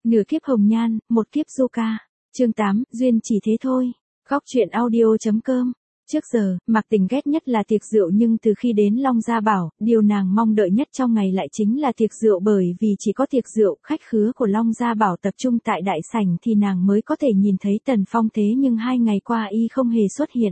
Nửa kiếp hồng nhan, một kiếp du ca. Chương 8, duyên chỉ thế thôi. Góc truyện audio.com. Trước giờ, Mạc Tình ghét nhất là tiệc rượu, nhưng từ khi đến Long Gia Bảo, điều nàng mong đợi nhất trong ngày lại chính là tiệc rượu, bởi vì chỉ có tiệc rượu, khách khứa của Long Gia Bảo tập trung tại đại sảnh thì nàng mới có thể nhìn thấy Tần Phong, thế nhưng 2 ngày qua y không hề xuất hiện.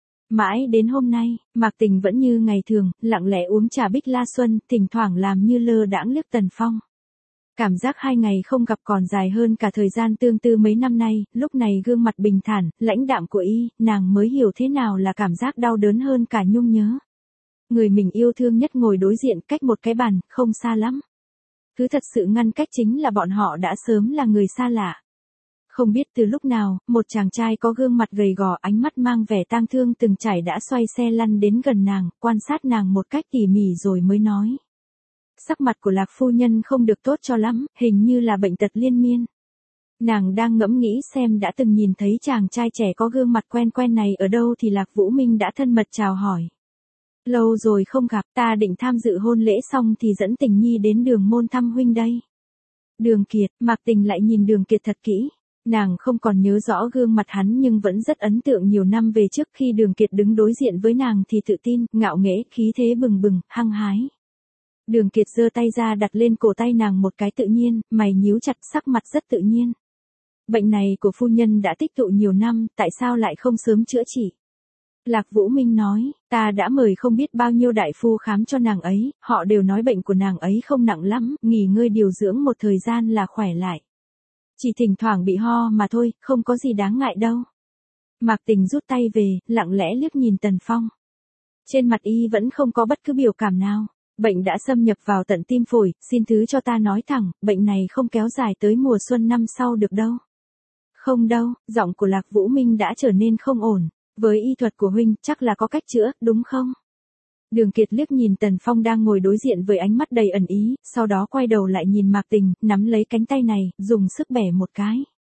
Mãi đến hôm nay, Mạc Tình vẫn như ngày thường, lặng lẽ uống trà Bích La Xuân, thỉnh thoảng làm như lơ đãng liếc Tần Phong. Cảm giác 2 ngày không gặp còn dài hơn cả thời gian tương tư mấy năm nay, lúc này gương mặt bình thản, lãnh đạm của y, nàng mới hiểu thế nào là cảm giác đau đớn hơn cả nhung nhớ. Người mình yêu thương nhất ngồi đối diện cách một cái bàn, không xa lắm. Thứ thật sự ngăn cách chính là bọn họ đã sớm là người xa lạ. Không biết từ lúc nào, một chàng trai có gương mặt gầy gò, ánh mắt mang vẻ tang thương từng trải đã xoay xe lăn đến gần nàng, quan sát nàng một cách tỉ mỉ rồi mới nói. Sắc mặt của Lạc phu nhân không được tốt cho lắm, hình như là bệnh tật liên miên. Nàng đang ngẫm nghĩ xem đã từng nhìn thấy chàng trai trẻ có gương mặt quen quen này ở đâu thì Lạc Vũ Minh đã thân mật chào hỏi. Lâu rồi không gặp, ta định tham dự hôn lễ xong thì dẫn Tình Nhi đến Đường Môn thăm huynh đây. Đường Kiệt, Mạc Tình lại nhìn Đường Kiệt thật kỹ. Nàng không còn nhớ rõ gương mặt hắn nhưng vẫn rất ấn tượng nhiều năm về trước khi Đường Kiệt đứng đối diện với nàng thì tự tin, ngạo nghễ, khí thế bừng bừng, hăng hái. Đường Kiệt giơ tay ra đặt lên cổ tay nàng một cái tự nhiên, mày nhíu chặt, sắc mặt rất tự nhiên. Bệnh này của phu nhân đã tích tụ nhiều năm, tại sao lại không sớm chữa trị? Lạc Vũ Minh nói, ta đã mời không biết bao nhiêu đại phu khám cho nàng ấy, họ đều nói bệnh của nàng ấy không nặng lắm, nghỉ ngơi điều dưỡng một thời gian là khỏe lại. Chỉ thỉnh thoảng bị ho mà thôi, không có gì đáng ngại đâu. Mạc Tình rút tay về, lặng lẽ liếc nhìn Tần Phong. Trên mặt y vẫn không có bất cứ biểu cảm nào. Bệnh đã xâm nhập vào tận tim phổi, xin thứ cho ta nói thẳng, bệnh này không kéo dài tới mùa xuân năm sau được đâu. Không đâu, giọng của Lạc Vũ Minh đã trở nên không ổn. Với y thuật của huynh, chắc là có cách chữa, đúng không? Đường Kiệt liếc nhìn Tần Phong đang ngồi đối diện với ánh mắt đầy ẩn ý, sau đó quay đầu lại nhìn Mạc Tình, nắm lấy cánh tay này, dùng sức bẻ một cái.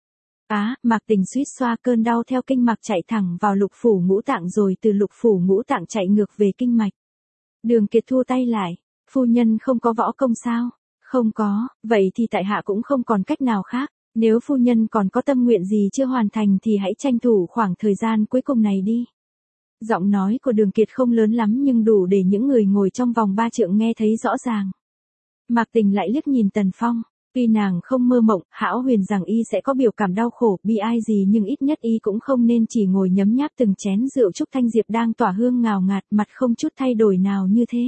Mạc Tình suýt xoa, cơn đau theo kinh mạch chạy thẳng vào lục phủ ngũ tạng rồi từ lục phủ ngũ tạng chạy ngược về kinh mạch. Đường Kiệt thu tay lại, phu nhân không có võ công sao? Không có, vậy thì tại hạ cũng không còn cách nào khác, nếu phu nhân còn có tâm nguyện gì chưa hoàn thành thì hãy tranh thủ khoảng thời gian cuối cùng này đi. Giọng nói của Đường Kiệt không lớn lắm nhưng đủ để những người ngồi trong vòng 3 trượng nghe thấy rõ ràng. Mạc Tình lại liếc nhìn Tần Phong, tuy nàng không mơ mộng, hão huyền rằng y sẽ có biểu cảm đau khổ, bi ai gì nhưng ít nhất y cũng không nên chỉ ngồi nhấm nháp từng chén rượu Trúc Thanh Diệp đang tỏa hương ngào ngạt, mặt không chút thay đổi nào như thế.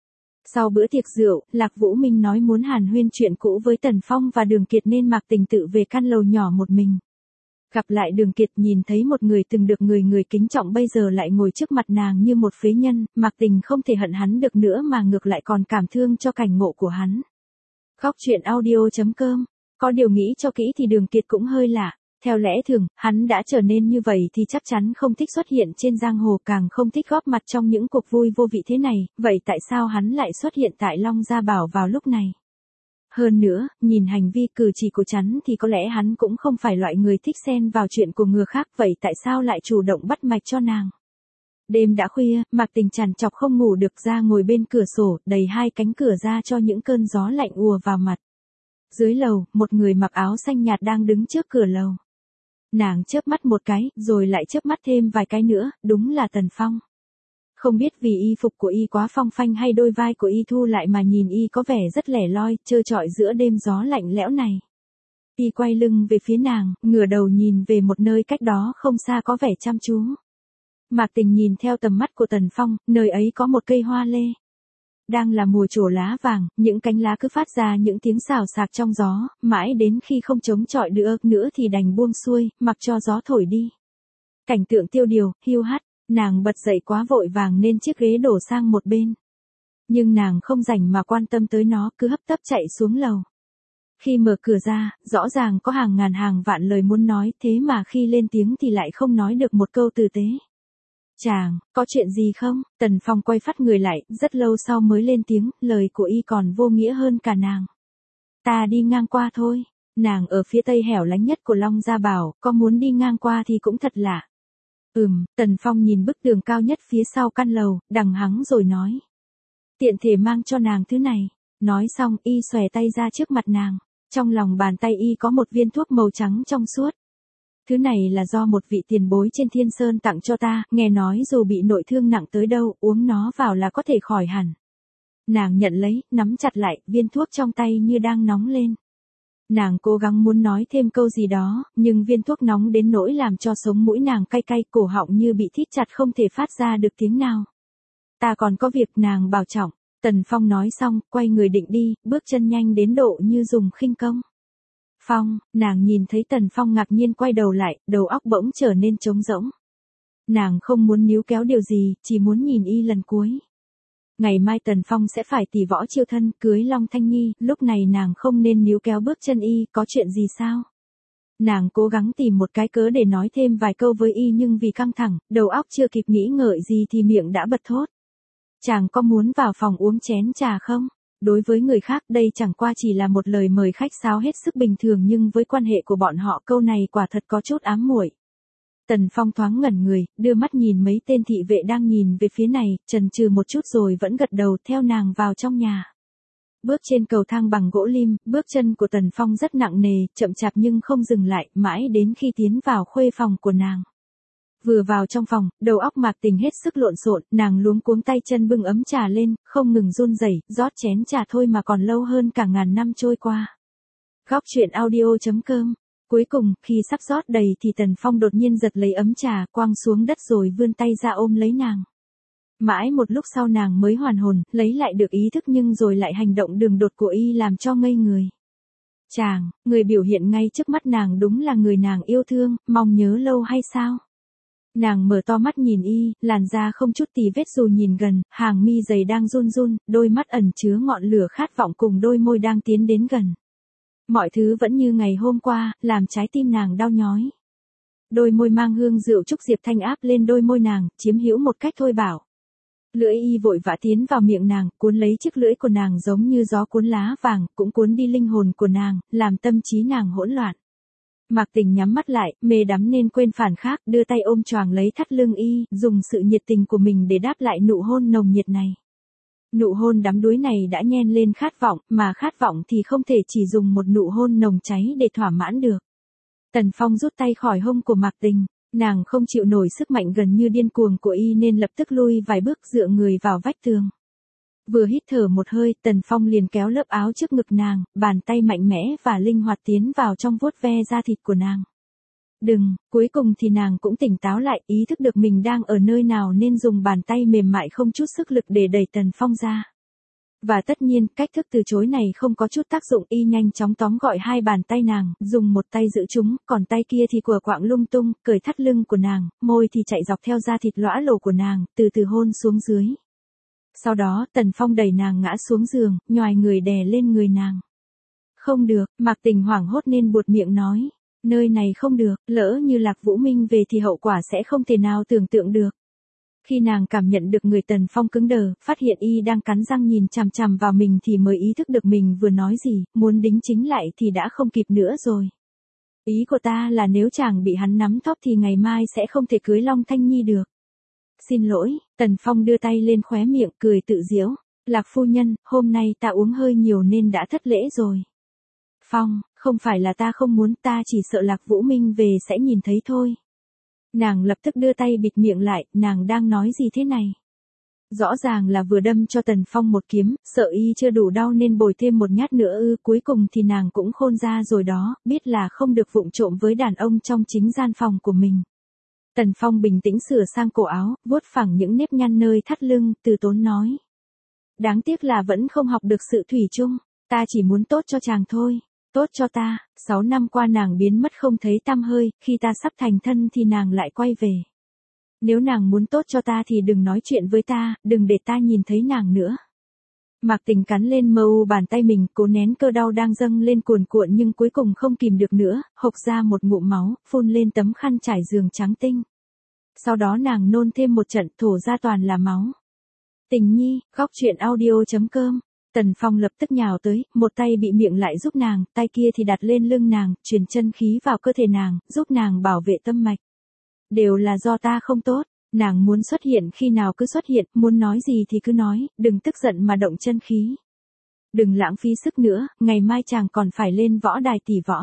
Sau bữa tiệc rượu, Lạc Vũ Minh nói muốn hàn huyên chuyện cũ với Tần Phong và Đường Kiệt nên Mạc Tình tự về căn lầu nhỏ một mình. Gặp lại Đường Kiệt, nhìn thấy một người từng được người kính trọng bây giờ lại ngồi trước mặt nàng như một phế nhân, Mạc Tình không thể hận hắn được nữa mà ngược lại còn cảm thương cho cảnh ngộ của hắn. Góc truyện audio.com. Có điều nghĩ cho kỹ thì Đường Kiệt cũng hơi lạ. Theo lẽ thường, hắn đã trở nên như vậy thì chắc chắn không thích xuất hiện trên giang hồ, càng không thích góp mặt trong những cuộc vui vô vị thế này, vậy tại sao hắn lại xuất hiện tại Long Gia Bảo vào lúc này? Hơn nữa, nhìn hành vi cử chỉ của hắn thì có lẽ hắn cũng không phải loại người thích xen vào chuyện của người khác, vậy tại sao lại chủ động bắt mạch cho nàng? Đêm đã khuya, Mạc Tình trằn trọc không ngủ được, ra ngồi bên cửa sổ, đẩy 2 cánh cửa ra cho những cơn gió lạnh ùa vào mặt. Dưới lầu, một người mặc áo xanh nhạt đang đứng trước cửa lầu. Nàng chớp mắt một cái, rồi lại chớp mắt thêm vài cái nữa, đúng là Tần Phong. Không biết vì y phục của y quá phong phanh hay đôi vai của y thu lại mà nhìn y có vẻ rất lẻ loi, trơ trọi giữa đêm gió lạnh lẽo này. Y quay lưng về phía nàng, ngửa đầu nhìn về một nơi cách đó không xa có vẻ chăm chú. Mạc Tình nhìn theo tầm mắt của Tần Phong, nơi ấy có một cây hoa lê. Đang là mùa trổ lá vàng, những cánh lá cứ phát ra những tiếng xào xạc trong gió, mãi đến khi không chống chọi được nữa thì đành buông xuôi, mặc cho gió thổi đi. Cảnh tượng tiêu điều, hiu hắt, nàng bật dậy quá vội vàng nên chiếc ghế đổ sang một bên. Nhưng nàng không rảnh mà quan tâm tới nó, cứ hấp tấp chạy xuống lầu. Khi mở cửa ra, rõ ràng có hàng ngàn hàng vạn lời muốn nói, thế mà khi lên tiếng thì lại không nói được một câu tử tế. Chàng, có chuyện gì không? Tần Phong quay phát người lại, rất lâu sau mới lên tiếng, lời của y còn vô nghĩa hơn cả nàng. Ta đi ngang qua thôi, nàng ở phía tây hẻo lánh nhất của Long Gia Bảo, có muốn đi ngang qua thì cũng thật lạ. Tần Phong nhìn bức tường cao nhất phía sau căn lầu, đằng hắng rồi nói. Tiện thể mang cho nàng thứ này. Nói xong, y xòe tay ra trước mặt nàng. Trong lòng bàn tay y có một viên thuốc màu trắng trong suốt. Thứ này là do một vị tiền bối trên Thiên Sơn tặng cho ta, nghe nói dù bị nội thương nặng tới đâu, uống nó vào là có thể khỏi hẳn. Nàng nhận lấy, nắm chặt lại, viên thuốc trong tay như đang nóng lên. Nàng cố gắng muốn nói thêm câu gì đó, nhưng viên thuốc nóng đến nỗi làm cho sống mũi nàng cay cay, cổ họng như bị thít chặt không thể phát ra được tiếng nào. Ta còn có việc, nàng bảo trọng. Tần Phong nói xong, quay người định đi, bước chân nhanh đến độ như dùng khinh công. Phong, nàng nhìn thấy Tần Phong ngạc nhiên quay đầu lại, đầu óc bỗng trở nên trống rỗng. Nàng không muốn níu kéo điều gì, chỉ muốn nhìn y lần cuối. Ngày mai Tần Phong sẽ phải tỷ võ chiêu thân, cưới Long Thanh Nhi, lúc này nàng không nên níu kéo bước chân y, có chuyện gì sao? Nàng cố gắng tìm một cái cớ để nói thêm vài câu với y nhưng vì căng thẳng, đầu óc chưa kịp nghĩ ngợi gì thì miệng đã bật thốt. Chàng có muốn vào phòng uống chén trà không? Đối với người khác đây chẳng qua chỉ là một lời mời khách sáo hết sức bình thường nhưng với quan hệ của bọn họ câu này quả thật có chút ám muội. Tần Phong thoáng ngẩn người, đưa mắt nhìn mấy tên thị vệ đang nhìn về phía này, chần chừ một chút rồi vẫn gật đầu theo nàng vào trong nhà. Bước trên cầu thang bằng gỗ lim, bước chân của Tần Phong rất nặng nề, chậm chạp nhưng không dừng lại, mãi đến khi tiến vào khuê phòng của nàng. Vừa vào trong phòng, đầu óc Mạc Tình hết sức lộn xộn, nàng luống cuống tay chân bưng ấm trà lên, không ngừng run rẩy, rót chén trà thôi mà còn lâu hơn cả ngàn năm trôi qua. Góc truyện audio.com. Cuối cùng, khi sắp rót đầy thì Tần Phong đột nhiên giật lấy ấm trà, quăng xuống đất rồi vươn tay ra ôm lấy nàng. Mãi một lúc sau nàng mới hoàn hồn, lấy lại được ý thức nhưng rồi lại hành động đường đột của y làm cho ngây người. Chàng, người biểu hiện ngay trước mắt nàng đúng là người nàng yêu thương, mong nhớ lâu hay sao? Nàng mở to mắt nhìn y, làn da không chút tì vết dù nhìn gần, hàng mi dày đang run run, đôi mắt ẩn chứa ngọn lửa khát vọng cùng đôi môi đang tiến đến gần. Mọi thứ vẫn như ngày hôm qua, làm trái tim nàng đau nhói. Đôi môi mang hương rượu trúc diệp thanh áp lên đôi môi nàng, chiếm hữu một cách thôi bảo. Lưỡi y vội vã tiến vào miệng nàng, cuốn lấy chiếc lưỡi của nàng giống như gió cuốn lá vàng, cũng cuốn đi linh hồn của nàng, làm tâm trí nàng hỗn loạn. Mạc Tình nhắm mắt lại, mê đắm nên quên phản khác, đưa tay ôm choàng lấy thắt lưng y, dùng sự nhiệt tình của mình để đáp lại nụ hôn nồng nhiệt này. Nụ hôn đắm đuối này đã nhen lên khát vọng, mà khát vọng thì không thể chỉ dùng một nụ hôn nồng cháy để thỏa mãn được. Tần Phong rút tay khỏi hông của Mạc Tình, nàng không chịu nổi sức mạnh gần như điên cuồng của y nên lập tức lui vài bước dựa người vào vách tường. Vừa hít thở một hơi, Tần Phong liền kéo lớp áo trước ngực nàng, bàn tay mạnh mẽ và linh hoạt tiến vào trong vuốt ve da thịt của nàng. Đừng, cuối cùng thì nàng cũng tỉnh táo lại, ý thức được mình đang ở nơi nào nên dùng bàn tay mềm mại không chút sức lực để đẩy Tần Phong ra. Và tất nhiên, cách thức từ chối này không có chút tác dụng, y nhanh chóng tóm gọi hai bàn tay nàng, dùng một tay giữ chúng, còn tay kia thì quờ quạng lung tung, cởi thắt lưng của nàng, môi thì chạy dọc theo da thịt lõa lồ của nàng, từ từ hôn xuống dưới. Sau đó, Tần Phong đẩy nàng ngã xuống giường, nhoài người đè lên người nàng. Không được, Mạc Tình hoảng hốt nên buột miệng nói. Nơi này không được, lỡ như Lạc Vũ Minh về thì hậu quả sẽ không thể nào tưởng tượng được. Khi nàng cảm nhận được người Tần Phong cứng đờ, phát hiện y đang cắn răng nhìn chằm chằm vào mình thì mới ý thức được mình vừa nói gì, muốn đính chính lại thì đã không kịp nữa rồi. Ý của ta là nếu chàng bị hắn nắm thóp thì ngày mai sẽ không thể cưới Long Thanh Nhi được. Xin lỗi, Tần Phong đưa tay lên khóe miệng cười tự giễu. Lạc phu nhân, hôm nay ta uống hơi nhiều nên đã thất lễ rồi. Phong, không phải là ta không muốn, ta chỉ sợ Lạc Vũ Minh về sẽ nhìn thấy thôi. Nàng lập tức đưa tay bịt miệng lại, nàng đang nói gì thế này? Rõ ràng là vừa đâm cho Tần Phong một kiếm, sợ y chưa đủ đau nên bồi thêm một nhát nữa ư, cuối cùng thì nàng cũng khôn ra rồi đó, biết là không được vụng trộm với đàn ông trong chính gian phòng của mình. Tần Phong bình tĩnh sửa sang cổ áo, vuốt phẳng những nếp nhăn nơi thắt lưng, từ tốn nói. Đáng tiếc là vẫn không học được sự thủy chung, ta chỉ muốn tốt cho chàng thôi, tốt cho ta. 6 năm qua nàng biến mất không thấy tăm hơi, khi ta sắp thành thân thì nàng lại quay về. Nếu nàng muốn tốt cho ta thì đừng nói chuyện với ta, đừng để ta nhìn thấy nàng nữa. Mạc Tình cắn lên mờ u bàn tay mình, cố nén cơn đau đang dâng lên cuồn cuộn nhưng cuối cùng không kìm được nữa, hộc ra một ngụm máu, phun lên tấm khăn trải giường trắng tinh. Sau đó nàng nôn thêm một trận, thổ ra toàn là máu. Tình Nhi, góc truyện audio.com. Tần Phong lập tức nhào tới, một tay bị miệng lại giúp nàng, tay kia thì đặt lên lưng nàng, truyền chân khí vào cơ thể nàng, giúp nàng bảo vệ tâm mạch. Đều là do ta không tốt, nàng muốn xuất hiện khi nào cứ xuất hiện, muốn nói gì thì cứ nói, đừng tức giận mà động chân khí. Đừng lãng phí sức nữa, ngày mai chàng còn phải lên võ đài tỷ võ.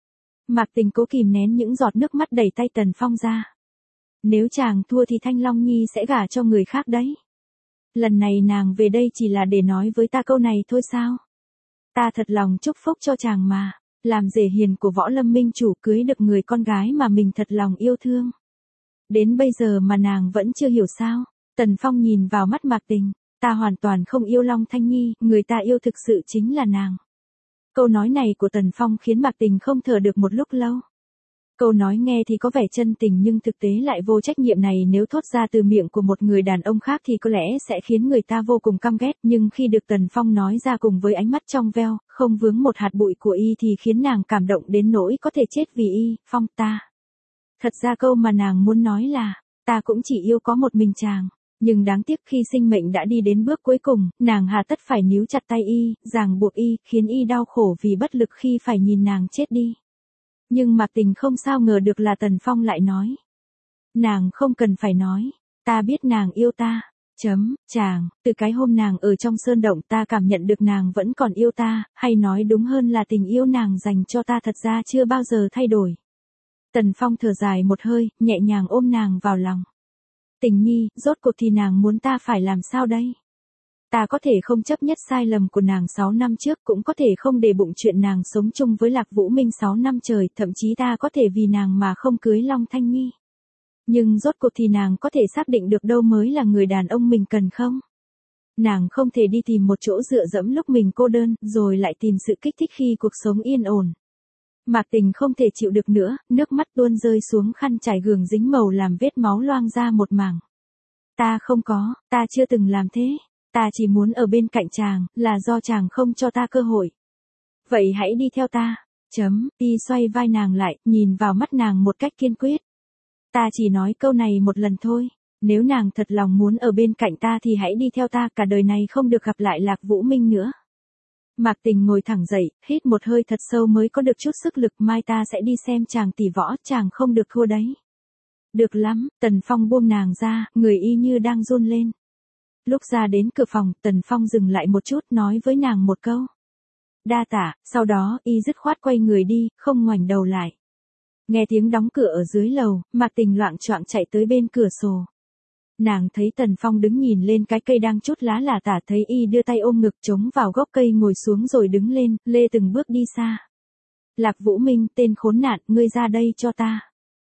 Mạc Tình cố kìm nén những giọt nước mắt đẩy tay Tần Phong ra. Nếu chàng thua thì Thanh Long Nhi sẽ gả cho người khác đấy. Lần này nàng về đây chỉ là để nói với ta câu này thôi sao? Ta thật lòng chúc phúc cho chàng mà, làm rể hiền của Võ Lâm Minh chủ cưới được người con gái mà mình thật lòng yêu thương. Đến bây giờ mà nàng vẫn chưa hiểu sao? Tần Phong nhìn vào mắt Mạc Tình, ta hoàn toàn không yêu Long Thanh Nhi, người ta yêu thực sự chính là nàng. Câu nói này của Tần Phong khiến Mạc Tình không thở được một lúc lâu. Câu nói nghe thì có vẻ chân tình nhưng thực tế lại vô trách nhiệm này nếu thốt ra từ miệng của một người đàn ông khác thì có lẽ sẽ khiến người ta vô cùng căm ghét, nhưng khi được Tần Phong nói ra cùng với ánh mắt trong veo, không vướng một hạt bụi của y thì khiến nàng cảm động đến nỗi có thể chết vì y. Phong ta. Thật ra câu mà nàng muốn nói là, ta cũng chỉ yêu có một mình chàng. Nhưng đáng tiếc khi sinh mệnh đã đi đến bước cuối cùng, nàng hà tất phải níu chặt tay y, ràng buộc y, khiến y đau khổ vì bất lực khi phải nhìn nàng chết đi. Nhưng Mạc Tình không sao ngờ được là Tần Phong lại nói. Nàng không cần phải nói, ta biết nàng yêu ta. Chàng, từ cái hôm nàng ở trong sơn động ta cảm nhận được nàng vẫn còn yêu ta, hay nói đúng hơn là tình yêu nàng dành cho ta thật ra chưa bao giờ thay đổi. Tần Phong thở dài một hơi, nhẹ nhàng ôm nàng vào lòng. Tình nhi, rốt cuộc thì nàng muốn ta phải làm sao đây? Ta có thể không chấp nhất sai lầm của nàng 6 năm trước, cũng có thể không để bụng chuyện nàng sống chung với Lạc Vũ Minh 6 năm trời, thậm chí ta có thể vì nàng mà không cưới Long Thanh Nhi. Nhưng rốt cuộc thì nàng có thể xác định được đâu mới là người đàn ông mình cần không? Nàng không thể đi tìm một chỗ dựa dẫm lúc mình cô đơn, rồi lại tìm sự kích thích khi cuộc sống yên ổn. Mạc Tình không thể chịu được nữa, nước mắt tuôn rơi xuống khăn trải gường dính màu làm vết máu loang ra một mảng. Ta không có, ta chưa từng làm thế. Ta chỉ muốn ở bên cạnh chàng, là do chàng không cho ta cơ hội. Vậy hãy đi theo ta. Y xoay vai nàng lại, nhìn vào mắt nàng một cách kiên quyết. Ta chỉ nói câu này một lần thôi. Nếu nàng thật lòng muốn ở bên cạnh ta thì hãy đi theo ta, cả đời này không được gặp lại Lạc Vũ Minh nữa. Mạc Tình ngồi thẳng dậy, hít một hơi thật sâu mới có được chút sức lực, mai ta sẽ đi xem chàng tỷ võ, chàng không được thua đấy. Được lắm, Tần Phong buông nàng ra, người y như đang run lên. Lúc ra đến cửa phòng, Tần Phong dừng lại một chút nói với nàng một câu. Đa tạ, sau đó y dứt khoát quay người đi, không ngoảnh đầu lại. Nghe tiếng đóng cửa ở dưới lầu, Mạc Tình loạng choạng chạy tới bên cửa sổ. Nàng thấy Tần Phong đứng nhìn lên cái cây đang chút lá là tả, thấy y đưa tay ôm ngực chống vào gốc cây ngồi xuống rồi đứng lên, lê từng bước đi xa. Lạc Vũ Minh, tên khốn nạn, ngươi ra đây cho ta.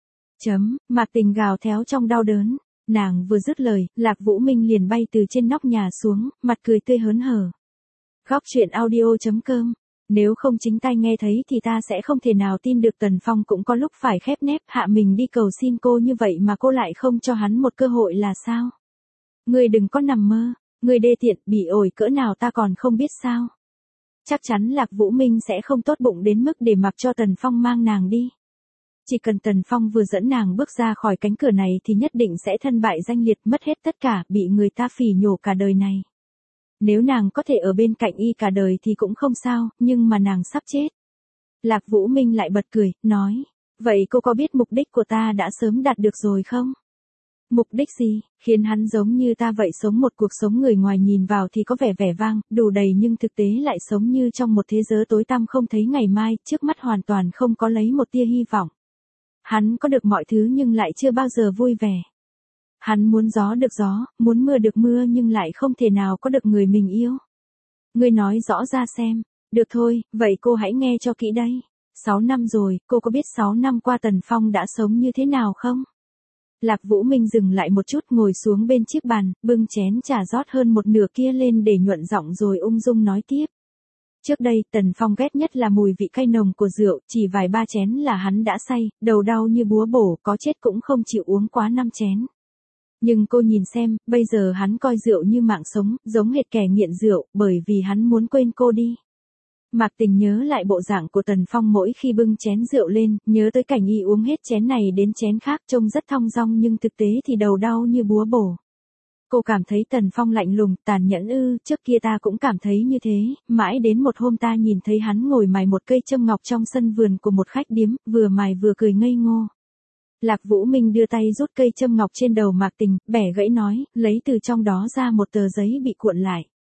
Mạc Tình gào thét trong đau đớn. Nàng vừa dứt lời, Lạc Vũ Minh liền bay từ trên nóc nhà xuống, mặt cười tươi hớn hở. Góc truyện audio.com. Nếu không chính tai nghe thấy thì ta sẽ không thể nào tin được Tần Phong cũng có lúc phải khép nép hạ mình đi cầu xin cô như vậy mà cô lại không cho hắn một cơ hội là sao? Ngươi đừng có nằm mơ, ngươi đê tiện, bỉ ổi cỡ nào ta còn không biết sao? Chắc chắn Lạc Vũ Minh sẽ không tốt bụng đến mức để mặc cho Tần Phong mang nàng đi. Chỉ cần Tần Phong vừa dẫn nàng bước ra khỏi cánh cửa này thì nhất định sẽ thân bại danh liệt, mất hết tất cả, bị người ta phỉ nhổ cả đời này. Nếu nàng có thể ở bên cạnh y cả đời thì cũng không sao, nhưng mà nàng sắp chết. Lạc Vũ Minh lại bật cười, nói, vậy cô có biết mục đích của ta đã sớm đạt được rồi không? Mục đích gì? Khiến hắn giống như ta vậy, sống một cuộc sống người ngoài nhìn vào thì có vẻ vẻ vang, đủ đầy nhưng thực tế lại sống như trong một thế giới tối tăm không thấy ngày mai, trước mắt hoàn toàn không có lấy một tia hy vọng. Hắn có được mọi thứ nhưng lại chưa bao giờ vui vẻ. Hắn muốn gió được gió, muốn mưa được mưa nhưng lại không thể nào có được người mình yêu. Ngươi nói rõ ra xem. Được thôi, vậy cô hãy nghe cho kỹ đây. 6 năm rồi, cô có biết 6 năm qua Tần Phong đã sống như thế nào không? Lạc Vũ Minh dừng lại một chút, ngồi xuống bên chiếc bàn, bưng chén trà rót hơn một nửa kia lên để nhuận giọng rồi ung dung nói tiếp. Trước đây, Tần Phong ghét nhất là mùi vị cay nồng của rượu, chỉ vài ba chén là hắn đã say, đầu đau như búa bổ, có chết cũng không chịu uống quá 5 chén. Nhưng cô nhìn xem, bây giờ hắn coi rượu như mạng sống, giống hệt kẻ nghiện rượu, bởi vì hắn muốn quên cô đi. Mạc Tình nhớ lại bộ dạng của Tần Phong mỗi khi bưng chén rượu lên, nhớ tới cảnh y uống hết chén này đến chén khác, trông rất thong dong nhưng thực tế thì đầu đau như búa bổ. Cô cảm thấy Tần Phong lạnh lùng, tàn nhẫn trước kia ta cũng cảm thấy như thế, mãi đến một hôm ta nhìn thấy hắn ngồi mài một cây châm ngọc trong sân vườn của một khách điếm, vừa mài vừa cười ngây ngô. Lạc Vũ Minh đưa tay rút cây châm ngọc trên đầu Mạc Tình, bẻ gãy nói, lấy từ trong đó ra một tờ giấy bị cuộn lại.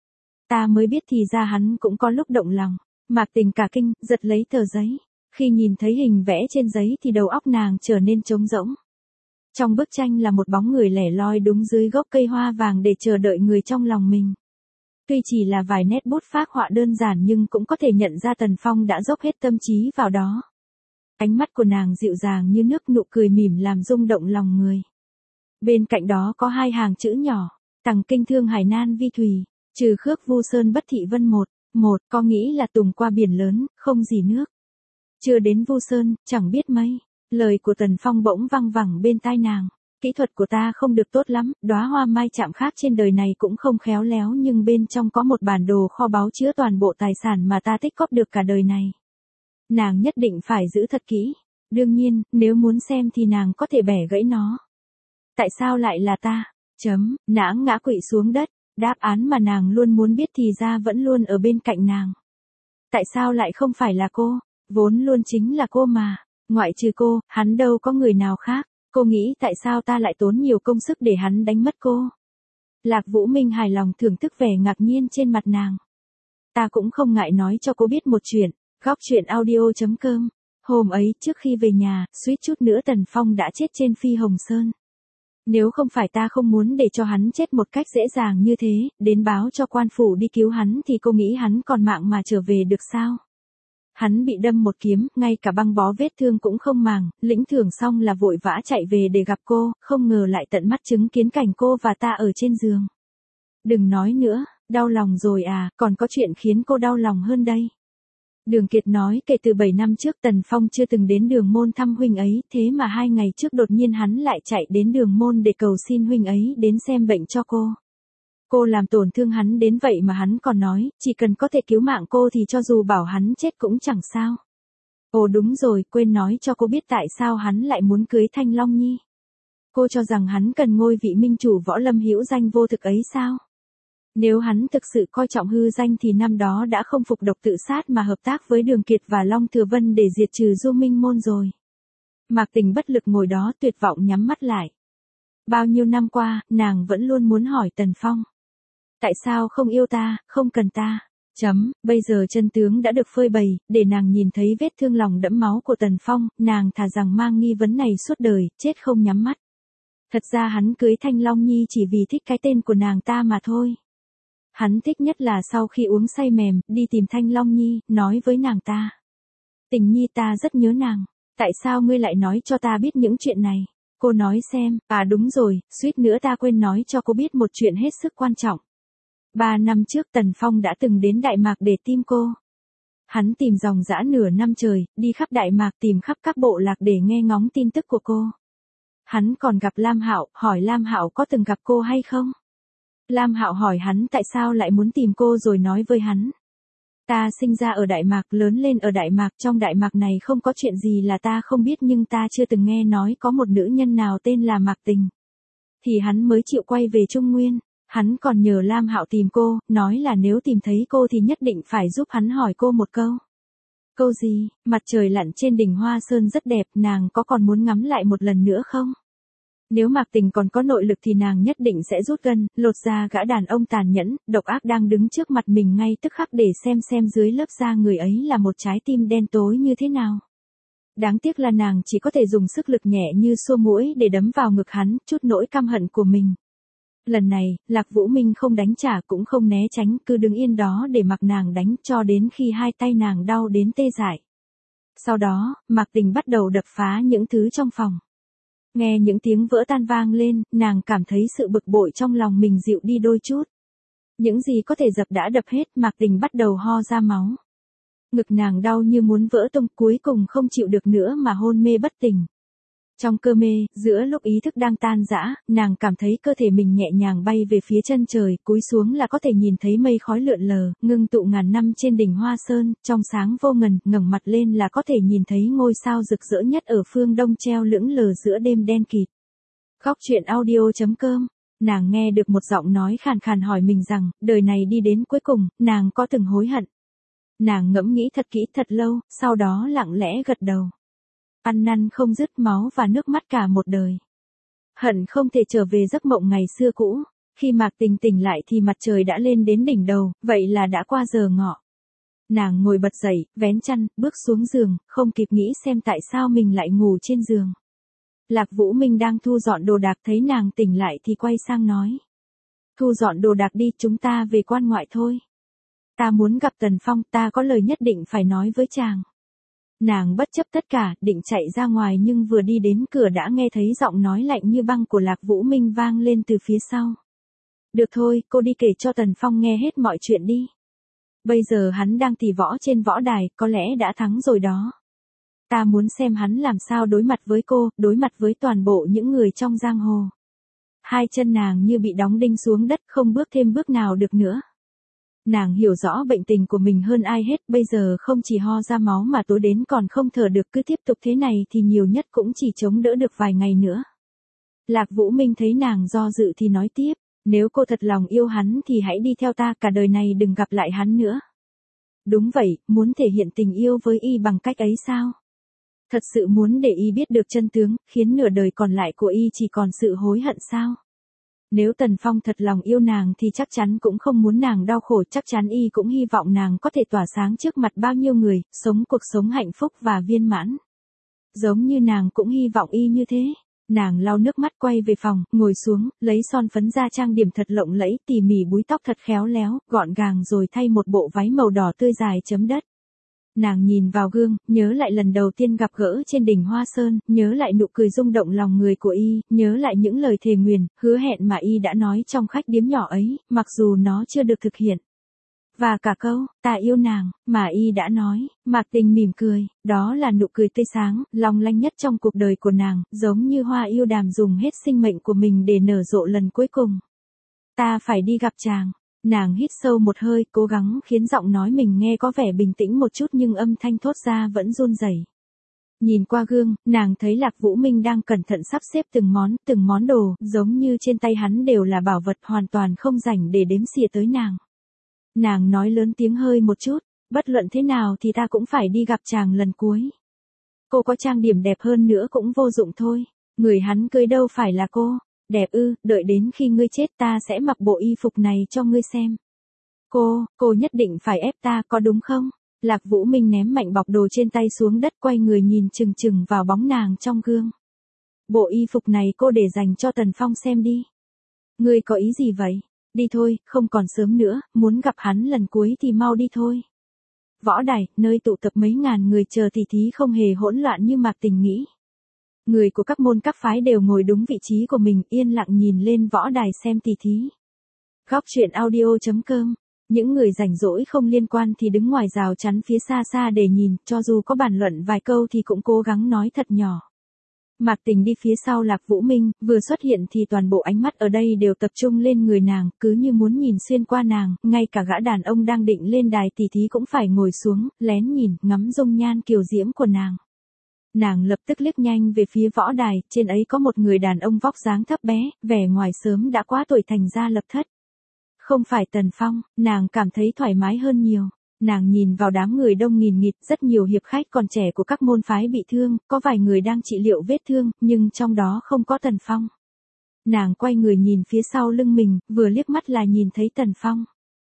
Ta mới biết thì ra hắn cũng có lúc động lòng. Mạc Tình cả kinh, giật lấy tờ giấy. Khi nhìn thấy hình vẽ trên giấy thì đầu óc nàng trở nên trống rỗng. Trong bức tranh là một bóng người lẻ loi đúng dưới gốc cây hoa vàng để chờ đợi người trong lòng mình. Tuy chỉ là vài nét bút phác họa đơn giản nhưng cũng có thể nhận ra Tần Phong đã dốc hết tâm trí vào đó. Ánh mắt của nàng dịu dàng như nước, nụ cười mỉm làm rung động lòng người. Bên cạnh đó có hai hàng chữ nhỏ, Tằng Kinh Thương Hải Nan Vi Thùy, trừ khước Vu Sơn Bất Thị Vân một, có nghĩ là tùng qua biển lớn, không gì nước. Chưa đến Vu Sơn, chẳng biết mấy. Lời của Tần Phong bỗng văng vẳng bên tai nàng. Kỹ thuật của ta không được tốt lắm, đóa hoa mai chạm khác trên đời này cũng không khéo léo, nhưng bên trong có một bản đồ kho báu chứa toàn bộ tài sản mà ta tích góp được cả đời này. Nàng nhất định phải giữ thật kỹ. Đương nhiên, nếu muốn xem thì nàng có thể bẻ gãy nó. Tại sao lại là ta? Nàng ngã quỵ xuống đất. Đáp án mà nàng luôn muốn biết thì ra vẫn luôn ở bên cạnh nàng. Tại sao lại không phải là cô? Vốn luôn chính là cô mà. Ngoại trừ cô, hắn đâu có người nào khác. Cô nghĩ tại sao ta lại tốn nhiều công sức để hắn đánh mất cô? Lạc Vũ Minh hài lòng thưởng thức vẻ ngạc nhiên trên mặt nàng. Ta cũng không ngại nói cho cô biết một chuyện. Góc truyện audio.com. Hôm ấy trước khi về nhà, suýt chút nữa Tần Phong đã chết trên Phi Hồng Sơn. Nếu không phải ta không muốn để cho hắn chết một cách dễ dàng như thế, đến báo cho quan phủ đi cứu hắn thì cô nghĩ hắn còn mạng mà trở về được sao? Hắn bị đâm một kiếm, ngay cả băng bó vết thương cũng không màng, lĩnh thưởng xong là vội vã chạy về để gặp cô, không ngờ lại tận mắt chứng kiến cảnh cô và ta ở trên giường. Đừng nói nữa, đau lòng rồi à, còn có chuyện khiến cô đau lòng hơn đây. Đường Kiệt nói kể từ 7 năm trước Tần Phong chưa từng đến Đường Môn thăm huynh ấy, thế mà 2 ngày trước đột nhiên hắn lại chạy đến Đường Môn để cầu xin huynh ấy đến xem bệnh cho cô. Cô làm tổn thương hắn đến vậy mà hắn còn nói, chỉ cần có thể cứu mạng cô thì cho dù bảo hắn chết cũng chẳng sao. Ồ đúng rồi, quên nói cho cô biết tại sao hắn lại muốn cưới Thanh Long Nhi. Cô cho rằng hắn cần ngôi vị minh chủ võ lâm hữu danh vô thực ấy sao? Nếu hắn thực sự coi trọng hư danh thì năm đó đã không phục độc tự sát mà hợp tác với Đường Kiệt và Long Thừa Vân để diệt trừ Du Minh Môn rồi. Mạc Tình bất lực ngồi đó tuyệt vọng nhắm mắt lại. Bao nhiêu năm qua, nàng vẫn luôn muốn hỏi Tần Phong. Tại sao không yêu ta, không cần ta? Bây giờ chân tướng đã được phơi bày, để nàng nhìn thấy vết thương lòng đẫm máu của Tần Phong, nàng thà rằng mang nghi vấn này suốt đời, chết không nhắm mắt. Thật ra hắn cưới Thanh Long Nhi chỉ vì thích cái tên của nàng ta mà thôi. Hắn thích nhất là sau khi uống say mềm, đi tìm Thanh Long Nhi, nói với nàng ta. Tình Nhi ta rất nhớ nàng, tại sao ngươi lại nói cho ta biết những chuyện này? Cô nói xem, à đúng rồi, suýt nữa ta quên nói cho cô biết một chuyện hết sức quan trọng. 3 năm trước Tần Phong đã từng đến Đại Mạc để tìm cô. Hắn tìm dòng dã nửa năm trời, đi khắp Đại Mạc tìm khắp các bộ lạc để nghe ngóng tin tức của cô. Hắn còn gặp Lam Hạo, hỏi Lam Hạo có từng gặp cô hay không? Lam Hạo hỏi hắn tại sao lại muốn tìm cô rồi nói với hắn. Ta sinh ra ở Đại Mạc, lớn lên ở Đại Mạc, trong Đại Mạc này không có chuyện gì là ta không biết, nhưng ta chưa từng nghe nói có một nữ nhân nào tên là Mạc Tình. Thì hắn mới chịu quay về Trung Nguyên. Hắn còn nhờ Lam Hạo tìm cô, nói là nếu tìm thấy cô thì nhất định phải giúp hắn hỏi cô một câu. Câu gì? Mặt trời lặn trên đỉnh Hoa Sơn rất đẹp, nàng có còn muốn ngắm lại một lần nữa không? Nếu Mạc Tình còn có nội lực thì nàng nhất định sẽ rút gân, lột da gã đàn ông tàn nhẫn, độc ác đang đứng trước mặt mình ngay tức khắc để xem dưới lớp da người ấy là một trái tim đen tối như thế nào. Đáng tiếc là nàng chỉ có thể dùng sức lực nhẹ như xua muỗi để đấm vào ngực hắn, chút nỗi căm hận của mình. Lần này, Lạc Vũ Minh không đánh trả cũng không né tránh, cứ đứng yên đó để mặc nàng đánh cho đến khi hai tay nàng đau đến tê dại. Sau đó, Mạc Tình bắt đầu đập phá những thứ trong phòng. Nghe những tiếng vỡ tan vang lên, nàng cảm thấy sự bực bội trong lòng mình dịu đi đôi chút. Những gì có thể dập đã đập hết, Mạc Tình bắt đầu ho ra máu. Ngực nàng đau như muốn vỡ tung, cuối cùng không chịu được nữa mà hôn mê bất tỉnh. Trong cơ mê, giữa lúc ý thức đang tan rã, nàng cảm thấy cơ thể mình nhẹ nhàng bay về phía chân trời, cúi xuống là có thể nhìn thấy mây khói lượn lờ, ngưng tụ ngàn năm trên đỉnh Hoa Sơn, trong sáng vô ngần, ngẩng mặt lên là có thể nhìn thấy ngôi sao rực rỡ nhất ở phương đông treo lững lờ giữa đêm đen kịt. Góc truyện audio.com. Nàng nghe được một giọng nói khàn khàn hỏi mình rằng, đời này đi đến cuối cùng, nàng có từng hối hận? Nàng ngẫm nghĩ thật kỹ thật lâu, sau đó lặng lẽ gật đầu. Ăn năn không dứt, máu và nước mắt cả một đời. Hận không thể trở về giấc mộng ngày xưa cũ. Khi Mạc Tình tỉnh lại thì mặt trời đã lên đến đỉnh đầu, vậy là đã qua giờ ngọ. Nàng ngồi bật dậy, vén chăn, bước xuống giường, không kịp nghĩ xem tại sao mình lại ngủ trên giường. Lạc Vũ Minh đang thu dọn đồ đạc thấy nàng tỉnh lại thì quay sang nói. Thu dọn đồ đạc đi, chúng ta về quan ngoại thôi. Ta muốn gặp Tần Phong, ta có lời nhất định phải nói với chàng. Nàng bất chấp tất cả, định chạy ra ngoài nhưng vừa đi đến cửa đã nghe thấy giọng nói lạnh như băng của Lạc Vũ Minh vang lên từ phía sau. Được thôi, cô đi kể cho Tần Phong nghe hết mọi chuyện đi. Bây giờ hắn đang tỉ võ trên võ đài, có lẽ đã thắng rồi đó. Ta muốn xem hắn làm sao đối mặt với cô, đối mặt với toàn bộ những người trong giang hồ. Hai chân nàng như bị đóng đinh xuống đất, không bước thêm bước nào được nữa. Nàng hiểu rõ bệnh tình của mình hơn ai hết, bây giờ không chỉ ho ra máu mà tối đến còn không thở được, cứ tiếp tục thế này thì nhiều nhất cũng chỉ chống đỡ được vài ngày nữa. Lạc Vũ Minh thấy nàng do dự thì nói tiếp, nếu cô thật lòng yêu hắn thì hãy đi theo ta, cả đời này đừng gặp lại hắn nữa. Đúng vậy, muốn thể hiện tình yêu với y bằng cách ấy sao? Thật sự muốn để y biết được chân tướng, khiến nửa đời còn lại của y chỉ còn sự hối hận sao? Nếu Tần Phong thật lòng yêu nàng thì chắc chắn cũng không muốn nàng đau khổ, chắc chắn y cũng hy vọng nàng có thể tỏa sáng trước mặt bao nhiêu người, sống cuộc sống hạnh phúc và viên mãn. Giống như nàng cũng hy vọng y như thế. Nàng lau nước mắt quay về phòng, ngồi xuống, lấy son phấn ra trang điểm thật lộng lẫy, tỉ mỉ búi tóc thật khéo léo, gọn gàng rồi thay một bộ váy màu đỏ tươi dài chấm đất. Nàng nhìn vào gương, nhớ lại lần đầu tiên gặp gỡ trên đỉnh Hoa Sơn, nhớ lại nụ cười rung động lòng người của y, nhớ lại những lời thề nguyền, hứa hẹn mà y đã nói trong khách điếm nhỏ ấy, mặc dù nó chưa được thực hiện. Và cả câu, ta yêu nàng, mà y đã nói. Mạc Tình mỉm cười, đó là nụ cười tươi sáng, long lanh nhất trong cuộc đời của nàng, giống như hoa yêu đàm dùng hết sinh mệnh của mình để nở rộ lần cuối cùng. Ta phải đi gặp chàng. Nàng hít sâu một hơi, cố gắng khiến giọng nói mình nghe có vẻ bình tĩnh một chút nhưng âm thanh thốt ra vẫn run rẩy. Nhìn qua gương, nàng thấy Lạc Vũ Minh đang cẩn thận sắp xếp từng món đồ, giống như trên tay hắn đều là bảo vật, hoàn toàn không rảnh để đếm xỉa tới nàng. Nàng nói lớn tiếng hơi một chút, bất luận thế nào thì ta cũng phải đi gặp chàng lần cuối. Cô có trang điểm đẹp hơn nữa cũng vô dụng thôi, người hắn cưới đâu phải là cô. Đẹp ư, đợi đến khi ngươi chết ta sẽ mặc bộ y phục này cho ngươi xem. Cô nhất định phải ép ta có đúng không? Lạc Vũ Minh ném mạnh bọc đồ trên tay xuống đất, quay người nhìn chừng chừng vào bóng nàng trong gương. Bộ y phục này cô để dành cho Tần Phong xem đi. Ngươi có ý gì vậy? Đi thôi, không còn sớm nữa, muốn gặp hắn lần cuối thì mau đi thôi. Võ đài, nơi tụ tập mấy ngàn người chờ tỉ thí không hề hỗn loạn như Mạc Tình nghĩ. Người của các môn các phái đều ngồi đúng vị trí của mình, yên lặng nhìn lên võ đài xem tỉ thí. Góc truyện audio.com. Những người rảnh rỗi không liên quan thì đứng ngoài rào chắn phía xa xa để nhìn, cho dù có bàn luận vài câu thì cũng cố gắng nói thật nhỏ. Mạc Tình đi phía sau Lạc Vũ Minh, vừa xuất hiện thì toàn bộ ánh mắt ở đây đều tập trung lên người nàng, cứ như muốn nhìn xuyên qua nàng, ngay cả gã đàn ông đang định lên đài tỉ thí cũng phải ngồi xuống, lén nhìn, ngắm dung nhan kiều diễm của nàng. Nàng lập tức liếc nhanh về phía võ đài, trên ấy có một người đàn ông vóc dáng thấp bé, vẻ ngoài sớm đã quá tuổi thành gia lập thất. Không phải Tần Phong, nàng cảm thấy thoải mái hơn nhiều. Nàng nhìn vào đám người đông nghìn nghịt, rất nhiều hiệp khách còn trẻ của các môn phái bị thương, có vài người đang trị liệu vết thương, nhưng trong đó không có Tần Phong. Nàng quay người nhìn phía sau lưng mình, vừa liếc mắt là nhìn thấy Tần Phong.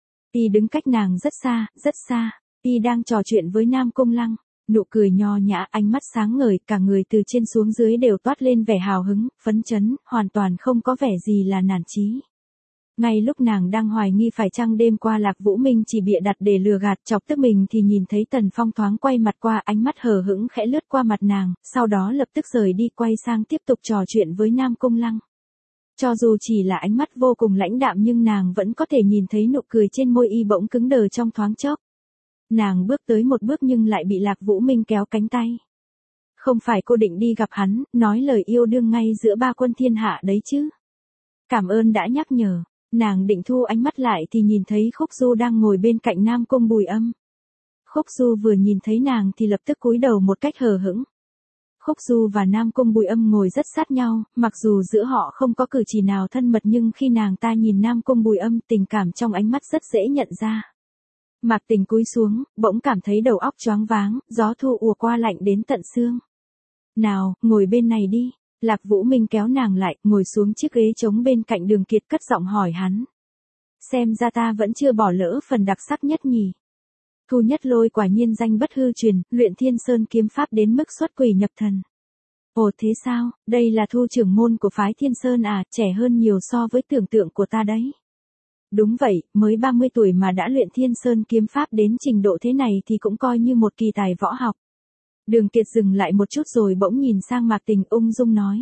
Y đứng cách nàng rất xa, Y đang trò chuyện với Nam Cung Lăng. Nụ cười nho nhã, ánh mắt sáng ngời, cả người từ trên xuống dưới đều toát lên vẻ hào hứng, phấn chấn, hoàn toàn không có vẻ gì là nản chí. Ngay lúc nàng đang hoài nghi phải chăng đêm qua Lạc Vũ Minh chỉ bịa đặt để lừa gạt chọc tức mình thì nhìn thấy Tần Phong thoáng quay mặt qua, ánh mắt hờ hững khẽ lướt qua mặt nàng, sau đó lập tức rời đi, quay sang tiếp tục trò chuyện với Nam Cung Lăng. Cho dù chỉ là ánh mắt vô cùng lãnh đạm nhưng nàng vẫn có thể nhìn thấy nụ cười trên môi y bỗng cứng đờ trong thoáng chốc. Nàng bước tới một bước nhưng lại bị Lạc Vũ Minh kéo cánh tay. Không phải cô định đi gặp hắn, nói lời yêu đương ngay giữa ba quân thiên hạ đấy chứ? Cảm ơn đã nhắc nhở. Nàng định thu ánh mắt lại thì nhìn thấy Khúc Du đang ngồi bên cạnh Nam Cung Bùi Âm. Khúc Du vừa nhìn thấy nàng thì lập tức cúi đầu một cách hờ hững. Khúc Du và Nam Cung Bùi Âm ngồi rất sát nhau, mặc dù giữa họ không có cử chỉ nào thân mật nhưng khi nàng ta nhìn Nam Cung Bùi Âm, tình cảm trong ánh mắt rất dễ nhận ra. Mạc Tình cúi xuống, bỗng cảm thấy đầu óc choáng váng, gió thu ùa qua lạnh đến tận xương. Nào, ngồi bên này đi. Lạc Vũ Minh kéo nàng lại, ngồi xuống chiếc ghế trống bên cạnh Đường Kiệt cất giọng hỏi hắn. Xem ra ta vẫn chưa bỏ lỡ phần đặc sắc nhất nhỉ. Thu Nhất Lôi quả nhiên danh bất hư truyền, luyện Thiên Sơn kiếm pháp đến mức xuất quỷ nhập thần. Ồ thế sao, đây là Thu trưởng môn của phái Thiên Sơn à, trẻ hơn nhiều so với tưởng tượng của ta đấy. Đúng vậy, mới 30 tuổi mà đã luyện Thiên Sơn kiếm pháp đến trình độ thế này thì cũng coi như một kỳ tài võ học. Đường Kiệt dừng lại một chút rồi bỗng nhìn sang Mạc Tình ung dung nói.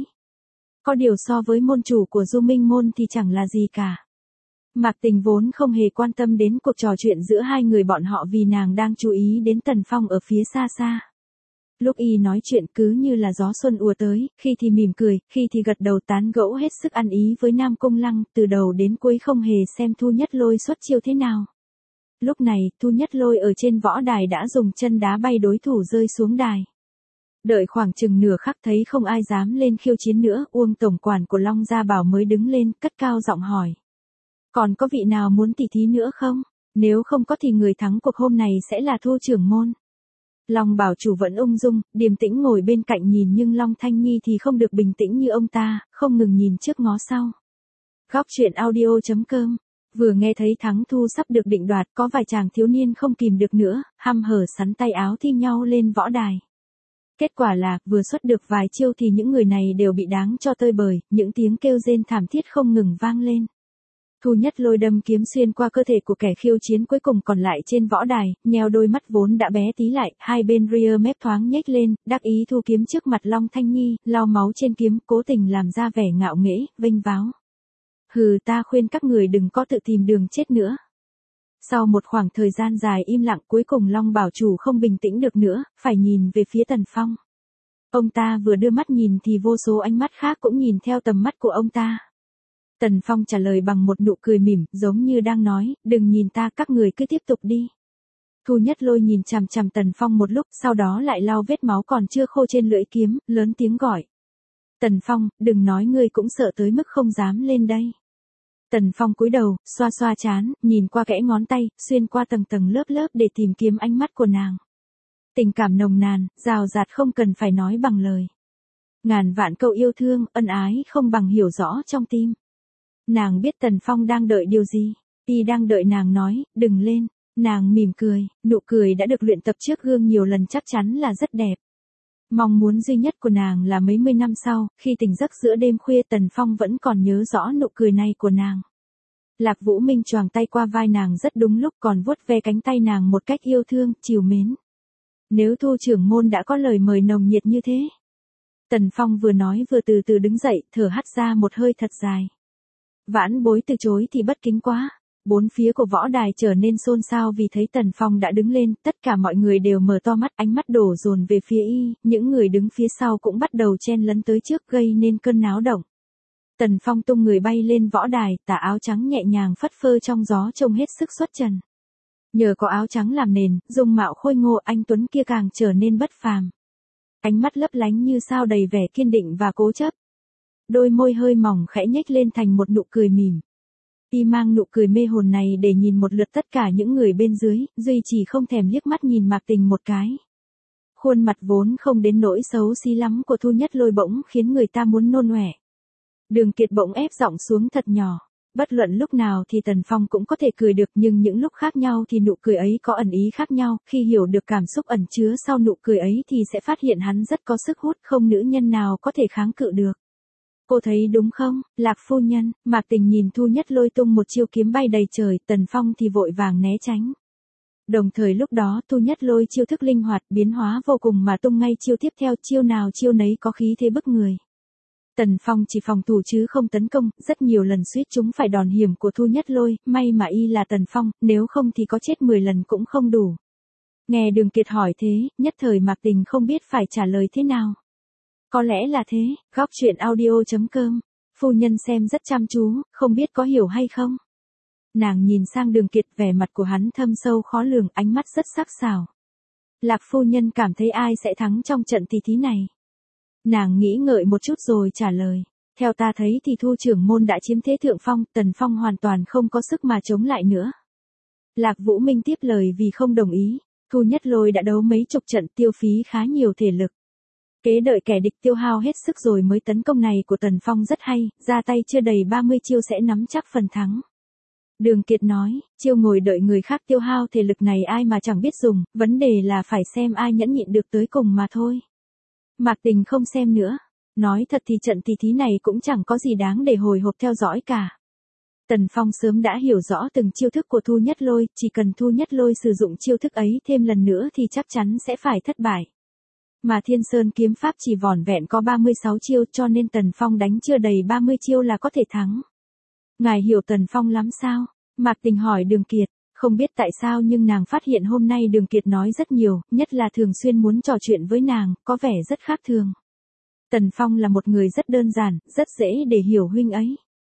Có điều so với môn chủ của Du Minh môn thì chẳng là gì cả. Mạc Tình vốn không hề quan tâm đến cuộc trò chuyện giữa hai người bọn họ vì nàng đang chú ý đến Tần Phong ở phía xa xa. Lúc y nói chuyện cứ như là gió xuân ùa tới, khi thì mỉm cười, khi thì gật đầu tán gẫu hết sức ăn ý với Nam Cung Lăng, từ đầu đến cuối không hề xem Thu Nhất Lôi xuất chiêu thế nào. Lúc này, Thu Nhất Lôi ở trên võ đài đã dùng chân đá bay đối thủ rơi xuống đài. Đợi khoảng chừng nửa khắc thấy không ai dám lên khiêu chiến nữa, Uông tổng quản của Long Gia Bảo mới đứng lên, cất cao giọng hỏi. Còn có vị nào muốn tỉ thí nữa không? Nếu không có thì người thắng cuộc hôm này sẽ là Thu trưởng môn. Long Bảo chủ vẫn ung dung, điềm tĩnh ngồi bên cạnh nhìn nhưng Long Thanh Nhi thì không được bình tĩnh như ông ta, không ngừng nhìn trước ngó sau. Góc truyện audio.com. Vừa nghe thấy thắng thu sắp được định đoạt, có vài chàng thiếu niên không kìm được nữa, hăm hở sắn tay áo thi nhau lên võ đài. Kết quả là, vừa xuất được vài chiêu thì những người này đều bị đáng cho tơi bời, những tiếng kêu rên thảm thiết không ngừng vang lên. Thu Nhất Lôi đâm kiếm xuyên qua cơ thể của kẻ khiêu chiến cuối cùng còn lại trên võ đài, nheo đôi mắt vốn đã bé tí lại, hai bên rear mép thoáng nhếch lên, đắc ý thu kiếm trước mặt Long Thanh Nhi, lau máu trên kiếm, cố tình làm ra vẻ ngạo nghễ, vênh váo. Hừ, ta khuyên các người đừng có tự tìm đường chết nữa. Sau một khoảng thời gian dài im lặng, cuối cùng Long Bảo chủ không bình tĩnh được nữa, phải nhìn về phía Tần Phong. Ông ta vừa đưa mắt nhìn thì vô số ánh mắt khác cũng nhìn theo tầm mắt của ông ta. Tần Phong trả lời bằng một nụ cười mỉm, giống như đang nói, đừng nhìn ta, các người cứ tiếp tục đi. Thu Nhất Lôi nhìn chằm chằm Tần Phong một lúc, sau đó lại lau vết máu còn chưa khô trên lưỡi kiếm, lớn tiếng gọi. Tần Phong, đừng nói ngươi cũng sợ tới mức không dám lên đây. Tần Phong cúi đầu, xoa xoa trán, nhìn qua kẽ ngón tay, xuyên qua tầng tầng lớp lớp để tìm kiếm ánh mắt của nàng. Tình cảm nồng nàn, rào rạt không cần phải nói bằng lời. Ngàn vạn câu yêu thương, ân ái không bằng hiểu rõ trong tim. Nàng biết Tần Phong đang đợi điều gì, y đang đợi nàng nói, đừng lên. Nàng mỉm cười, nụ cười đã được luyện tập trước gương nhiều lần chắc chắn là rất đẹp. Mong muốn duy nhất của nàng là mấy mươi năm sau, khi tỉnh giấc giữa đêm khuya Tần Phong vẫn còn nhớ rõ nụ cười này của nàng. Lạc Vũ Minh choàng tay qua vai nàng rất đúng lúc còn vuốt ve cánh tay nàng một cách yêu thương, trìu mến. Nếu Thu trưởng môn đã có lời mời nồng nhiệt như thế. Tần Phong vừa nói vừa từ từ đứng dậy, thở hắt ra một hơi thật dài. Vãn Bối từ chối thì bất kính quá. Bốn phía của võ đài trở nên xôn xao vì thấy Tần Phong đã đứng lên, tất cả mọi người đều mở to mắt, ánh mắt đổ dồn về phía y, những người đứng phía sau cũng bắt đầu chen lấn tới trước gây nên cơn náo động. Tần Phong tung người bay lên võ đài, tà áo trắng nhẹ nhàng phất phơ trong gió trông hết sức xuất trần. Nhờ có áo trắng làm nền, dung mạo khôi ngô anh tuấn kia càng trở nên bất phàm. Ánh mắt lấp lánh như sao đầy vẻ kiên định và cố chấp. Đôi môi hơi mỏng khẽ nhếch lên thành một nụ cười mỉm. Y mang nụ cười mê hồn này để nhìn một lượt tất cả những người bên dưới, duy chỉ không thèm liếc mắt nhìn Mạc Tình một cái. Khuôn mặt vốn không đến nỗi xấu xí lắm của Thu Nhất Lôi bỗng khiến người ta muốn nôn ọe. Đường Kiệt bỗng ép giọng xuống thật nhỏ. Bất luận lúc nào thì Tần Phong cũng có thể cười được, nhưng những lúc khác nhau thì nụ cười ấy có ẩn ý khác nhau, khi hiểu được cảm xúc ẩn chứa sau nụ cười ấy thì sẽ phát hiện hắn rất có sức hút, không nữ nhân nào có thể kháng cự được. Cô thấy đúng không, Lạc phu nhân? Mạc Tình nhìn Thu Nhất Lôi tung một chiêu kiếm bay đầy trời, Tần Phong thì vội vàng né tránh. Đồng thời lúc đó Thu Nhất Lôi chiêu thức linh hoạt biến hóa vô cùng mà tung ngay chiêu tiếp theo, chiêu nào chiêu nấy có khí thế bức người. Tần Phong chỉ phòng thủ chứ không tấn công, rất nhiều lần suýt chúng phải đòn hiểm của Thu Nhất Lôi, may mà y là Tần Phong, nếu không thì có chết 10 lần cũng không đủ. Nghe Đường Kiệt hỏi thế, nhất thời Mạc Tình không biết phải trả lời thế nào. Có lẽ là thế, góc truyện audio.com. Phu nhân xem rất chăm chú, không biết có hiểu hay không. Nàng nhìn sang Đường Kiệt, vẻ mặt của hắn thâm sâu khó lường, ánh mắt rất sắc sảo. Lạc phu nhân cảm thấy ai sẽ thắng trong trận tỷ thí này? Nàng nghĩ ngợi một chút rồi trả lời. Theo ta thấy thì Thu trưởng môn đã chiếm thế thượng phong, Tần Phong hoàn toàn không có sức mà chống lại nữa. Lạc Vũ Minh tiếp lời vì không đồng ý. Thu Nhất Lôi đã đấu mấy chục trận tiêu phí khá nhiều thể lực. Kế đợi kẻ địch tiêu hao hết sức rồi mới tấn công này của Tần Phong rất hay, ra tay chưa đầy 30 chiêu sẽ nắm chắc phần thắng. Đường Kiệt nói, chiêu ngồi đợi người khác tiêu hao thể lực này ai mà chẳng biết dùng, vấn đề là phải xem ai nhẫn nhịn được tới cùng mà thôi. Mạc Tình không xem nữa. Nói thật thì trận tỷ thí này cũng chẳng có gì đáng để hồi hộp theo dõi cả. Tần Phong sớm đã hiểu rõ từng chiêu thức của Thu Nhất Lôi, chỉ cần Thu Nhất Lôi sử dụng chiêu thức ấy thêm lần nữa thì chắc chắn sẽ phải thất bại. Mà Thiên Sơn kiếm pháp chỉ vỏn vẹn có 36 chiêu cho nên Tần Phong đánh chưa đầy 30 chiêu là có thể thắng. Ngài hiểu Tần Phong lắm sao? Mạc Tình hỏi Đường Kiệt, không biết tại sao nhưng nàng phát hiện hôm nay Đường Kiệt nói rất nhiều, nhất là thường xuyên muốn trò chuyện với nàng, có vẻ rất khác thường. Tần Phong là một người rất đơn giản, rất dễ để hiểu huynh ấy.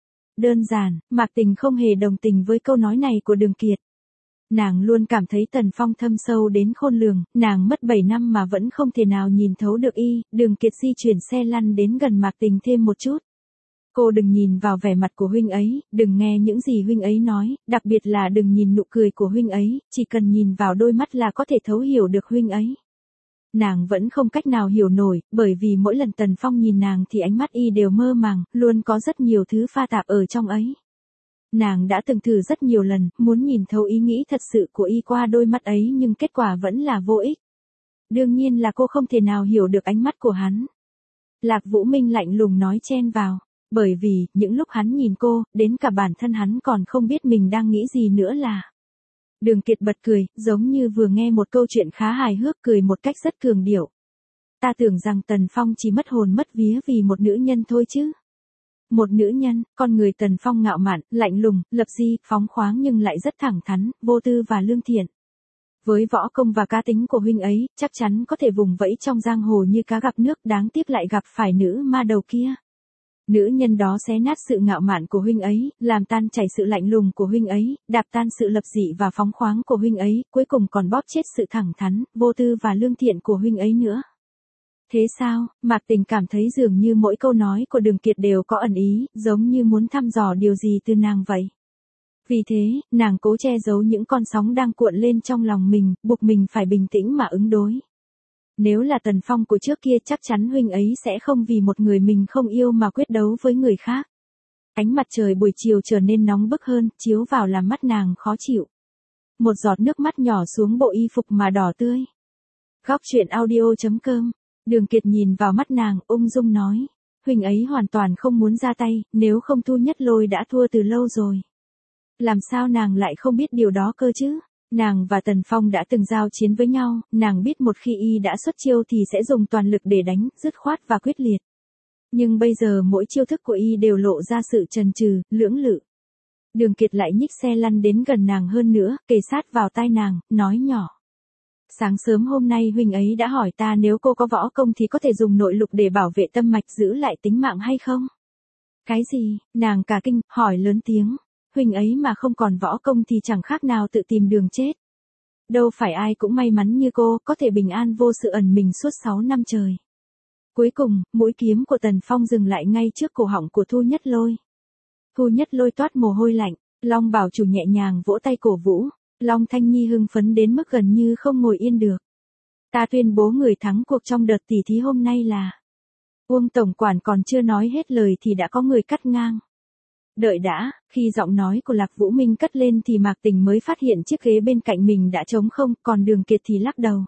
Đơn giản, Mạc Tình không hề đồng tình với câu nói này của Đường Kiệt. Nàng luôn cảm thấy Tần Phong thâm sâu đến khôn lường, nàng mất 7 năm mà vẫn không thể nào nhìn thấu được y. Đường Kiệt di chuyển xe lăn đến gần Mạc Tình thêm một chút. Cô đừng nhìn vào vẻ mặt của huynh ấy, đừng nghe những gì huynh ấy nói, đặc biệt là đừng nhìn nụ cười của huynh ấy, chỉ cần nhìn vào đôi mắt là có thể thấu hiểu được huynh ấy. Nàng vẫn không cách nào hiểu nổi, bởi vì mỗi lần Tần Phong nhìn nàng thì ánh mắt y đều mơ màng, luôn có rất nhiều thứ pha tạp ở trong ấy. Nàng đã từng thử rất nhiều lần, muốn nhìn thấu ý nghĩ thật sự của y qua đôi mắt ấy nhưng kết quả vẫn là vô ích. Đương nhiên là cô không thể nào hiểu được ánh mắt của hắn. Lạc Vũ Minh lạnh lùng nói chen vào, bởi vì, những lúc hắn nhìn cô, đến cả bản thân hắn còn không biết mình đang nghĩ gì nữa là. Đường Kiệt bật cười, giống như vừa nghe một câu chuyện khá hài hước, cười một cách rất cường điệu. Ta tưởng rằng Tần Phong chỉ mất hồn mất vía vì một nữ nhân thôi chứ. Một nữ nhân, con người Tần Phong ngạo mạn, lạnh lùng, lập di, phóng khoáng nhưng lại rất thẳng thắn, vô tư và lương thiện. Với võ công và cá tính của huynh ấy, chắc chắn có thể vùng vẫy trong giang hồ như cá gặp nước, đáng tiếc lại gặp phải nữ ma đầu kia. Nữ nhân đó xé nát sự ngạo mạn của huynh ấy, làm tan chảy sự lạnh lùng của huynh ấy, đạp tan sự lập dị và phóng khoáng của huynh ấy, cuối cùng còn bóp chết sự thẳng thắn, vô tư và lương thiện của huynh ấy nữa. Thế sao? Mạc Tình cảm thấy dường như mỗi câu nói của Đường Kiệt đều có ẩn ý, giống như muốn thăm dò điều gì từ nàng vậy. Vì thế, nàng cố che giấu những con sóng đang cuộn lên trong lòng mình, buộc mình phải bình tĩnh mà ứng đối. Nếu là Tần Phong của trước kia chắc chắn huynh ấy sẽ không vì một người mình không yêu mà quyết đấu với người khác. Ánh mặt trời buổi chiều trở nên nóng bức hơn, chiếu vào làm mắt nàng khó chịu. Một giọt nước mắt nhỏ xuống bộ y phục mà đỏ tươi. Góc truyện audio.com. Đường Kiệt nhìn vào mắt nàng, ung dung nói. Huynh ấy hoàn toàn không muốn ra tay, nếu không Thu Nhất Lôi đã thua từ lâu rồi. Làm sao nàng lại không biết điều đó cơ chứ? Nàng và Tần Phong đã từng giao chiến với nhau, nàng biết một khi y đã xuất chiêu thì sẽ dùng toàn lực để đánh, dứt khoát và quyết liệt. Nhưng bây giờ mỗi chiêu thức của y đều lộ ra sự chần chừ, lưỡng lự. Đường Kiệt lại nhích xe lăn đến gần nàng hơn nữa, kề sát vào tai nàng, nói nhỏ. Sáng sớm hôm nay huynh ấy đã hỏi ta nếu cô có võ công thì có thể dùng nội lực để bảo vệ tâm mạch giữ lại tính mạng hay không? Cái gì? Nàng cả kinh, hỏi lớn tiếng. Huynh ấy mà không còn võ công thì chẳng khác nào tự tìm đường chết. Đâu phải ai cũng may mắn như cô, có thể bình an vô sự ẩn mình suốt 6 năm trời. Cuối cùng, mũi kiếm của Tần Phong dừng lại ngay trước cổ họng của Thu Nhất Lôi. Thu Nhất Lôi toát mồ hôi lạnh, Long Bảo Chủ nhẹ nhàng vỗ tay cổ vũ, Long Thanh Nhi hưng phấn đến mức gần như không ngồi yên được. Ta tuyên bố người thắng cuộc trong đợt tỷ thí hôm nay là... Uông tổng quản còn chưa nói hết lời thì đã có người cắt ngang. Đợi đã, khi giọng nói của Lạc Vũ Minh cất lên thì Mạc Tình mới phát hiện chiếc ghế bên cạnh mình đã trống không, còn Đường Kiệt thì lắc đầu.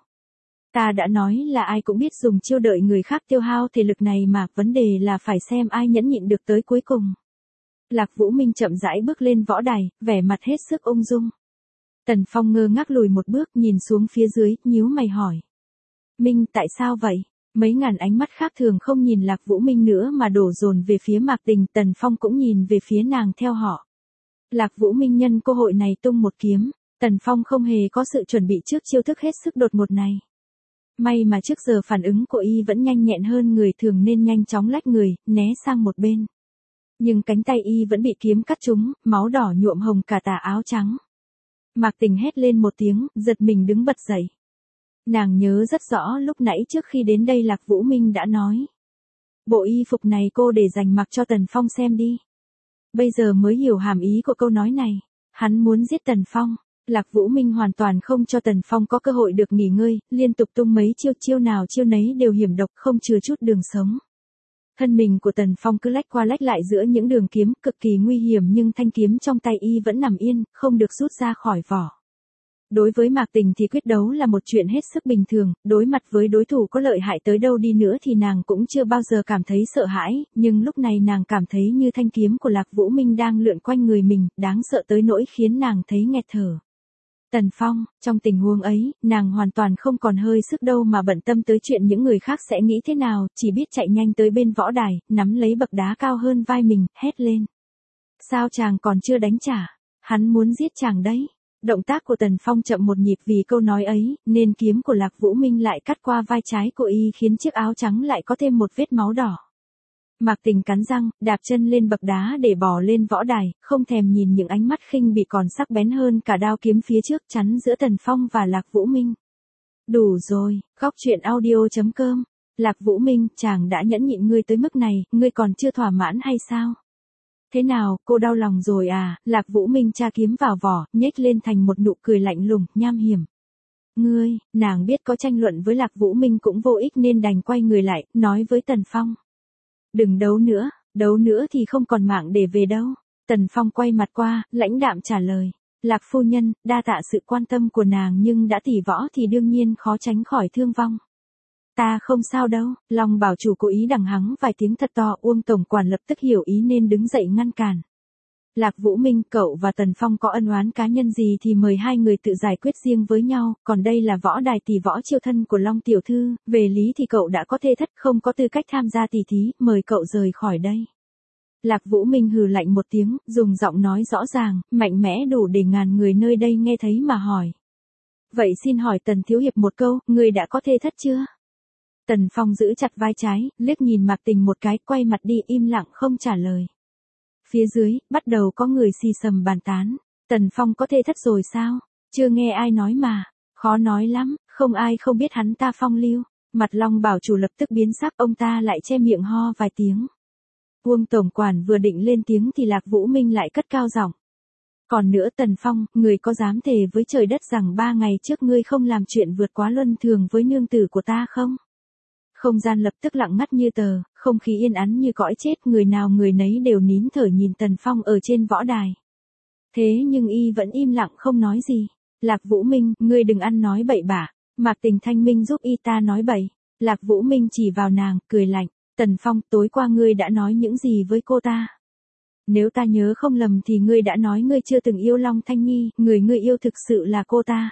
Ta đã nói là ai cũng biết dùng chiêu đợi người khác tiêu hao thể lực này mà, vấn đề là phải xem ai nhẫn nhịn được tới cuối cùng. Lạc Vũ Minh chậm rãi bước lên võ đài, vẻ mặt hết sức ung dung. Tần Phong ngơ ngác lùi một bước nhìn xuống phía dưới, nhíu mày hỏi. Minh, tại sao vậy? Mấy ngàn ánh mắt khác thường không nhìn Lạc Vũ Minh nữa mà đổ dồn về phía Mạc Tình, Tần Phong cũng nhìn về phía nàng theo họ. Lạc Vũ Minh nhân cơ hội này tung một kiếm, Tần Phong không hề có sự chuẩn bị trước chiêu thức hết sức đột ngột này. May mà trước giờ phản ứng của y vẫn nhanh nhẹn hơn người thường nên nhanh chóng lách người, né sang một bên. Nhưng cánh tay y vẫn bị kiếm cắt trúng, máu đỏ nhuộm hồng cả tà áo trắng. Mạc Tình hét lên một tiếng, giật mình đứng bật dậy. Nàng nhớ rất rõ lúc nãy trước khi đến đây Lạc Vũ Minh đã nói. Bộ y phục này cô để dành mặc cho Tần Phong xem đi. Bây giờ mới hiểu hàm ý của câu nói này. Hắn muốn giết Tần Phong. Lạc Vũ Minh hoàn toàn không cho Tần Phong có cơ hội được nghỉ ngơi, liên tục tung mấy chiêu nào chiêu nấy đều hiểm độc không chừa chút đường sống. Thân mình của Tần Phong cứ lách qua lách lại giữa những đường kiếm cực kỳ nguy hiểm nhưng thanh kiếm trong tay y vẫn nằm yên, không được rút ra khỏi vỏ. Đối với Mạc Tình thì quyết đấu là một chuyện hết sức bình thường, đối mặt với đối thủ có lợi hại tới đâu đi nữa thì nàng cũng chưa bao giờ cảm thấy sợ hãi, nhưng lúc này nàng cảm thấy như thanh kiếm của Lạc Vũ Minh đang lượn quanh người mình, đáng sợ tới nỗi khiến nàng thấy nghẹt thở. Tần Phong, trong tình huống ấy, nàng hoàn toàn không còn hơi sức đâu mà bận tâm tới chuyện những người khác sẽ nghĩ thế nào, chỉ biết chạy nhanh tới bên võ đài, nắm lấy bậc đá cao hơn vai mình, hét lên. Sao chàng còn chưa đánh trả? Hắn muốn giết chàng đấy. Động tác của Tần Phong chậm một nhịp vì câu nói ấy, nên kiếm của Lạc Vũ Minh lại cắt qua vai trái của y khiến chiếc áo trắng lại có thêm một vết máu đỏ. Mạc Tình cắn răng, đạp chân lên bậc đá để bò lên võ đài, không thèm nhìn những ánh mắt khinh bỉ còn sắc bén hơn cả đao kiếm phía trước chắn giữa Tần Phong và Lạc Vũ Minh. Đủ rồi, góc truyện audio.com. Lạc Vũ Minh, chàng đã nhẫn nhịn ngươi tới mức này, ngươi còn chưa thỏa mãn hay sao? Thế nào, cô đau lòng rồi à? Lạc Vũ Minh tra kiếm vào vỏ, nhếch lên thành một nụ cười lạnh lùng, nham hiểm. Ngươi, nàng biết có tranh luận với Lạc Vũ Minh cũng vô ích nên đành quay người lại, nói với Tần Phong. Đừng đấu nữa thì không còn mạng để về đâu. Tần Phong quay mặt qua, lãnh đạm trả lời. Lạc phu nhân, đa tạ sự quan tâm của nàng nhưng đã tỷ võ thì đương nhiên khó tránh khỏi thương vong. Ta không sao đâu, Long bảo chủ cố ý đằng hắng vài tiếng thật to, Uông tổng quản lập tức hiểu ý nên đứng dậy ngăn cản. Lạc Vũ Minh, cậu và Tần Phong có ân oán cá nhân gì thì mời hai người tự giải quyết riêng với nhau, còn đây là võ đài tỷ võ chiêu thân của Long tiểu thư, về lý thì cậu đã có thê thất không có tư cách tham gia tỷ thí, mời cậu rời khỏi đây. Lạc Vũ Minh hừ lạnh một tiếng, dùng giọng nói rõ ràng, mạnh mẽ đủ để ngàn người nơi đây nghe thấy mà hỏi. Vậy xin hỏi Tần thiếu hiệp một câu, người đã có thê thất chưa? Tần Phong giữ chặt vai trái, liếc nhìn Mạc Tình một cái, quay mặt đi im lặng không trả lời. Phía dưới, bắt đầu có người xì xầm bàn tán. Tần Phong có thê thất rồi sao? Chưa nghe ai nói mà. Khó nói lắm, không ai không biết hắn ta phong lưu. Mặt Long bảo chủ lập tức biến sắc, ông ta lại che miệng ho vài tiếng. Uông tổng quản vừa định lên tiếng thì Lạc Vũ Minh lại cất cao giọng. Còn nữa Tần Phong, người có dám thề với trời đất rằng 3 ngày trước ngươi không làm chuyện vượt quá luân thường với nương tử của ta không? Không gian lập tức lặng ngắt như tờ, không khí yên ắng như cõi chết, người nào người nấy đều nín thở nhìn Tần Phong ở trên võ đài. Thế nhưng y vẫn im lặng không nói gì. Lạc Vũ Minh, ngươi đừng ăn nói bậy bạ. Mạc Tình thanh minh giúp y ta nói bậy. Lạc Vũ Minh chỉ vào nàng, cười lạnh. Tần Phong, tối qua ngươi đã nói những gì với cô ta? Nếu ta nhớ không lầm thì ngươi đã nói ngươi chưa từng yêu Long Thanh Nhi, người ngươi yêu thực sự là cô ta.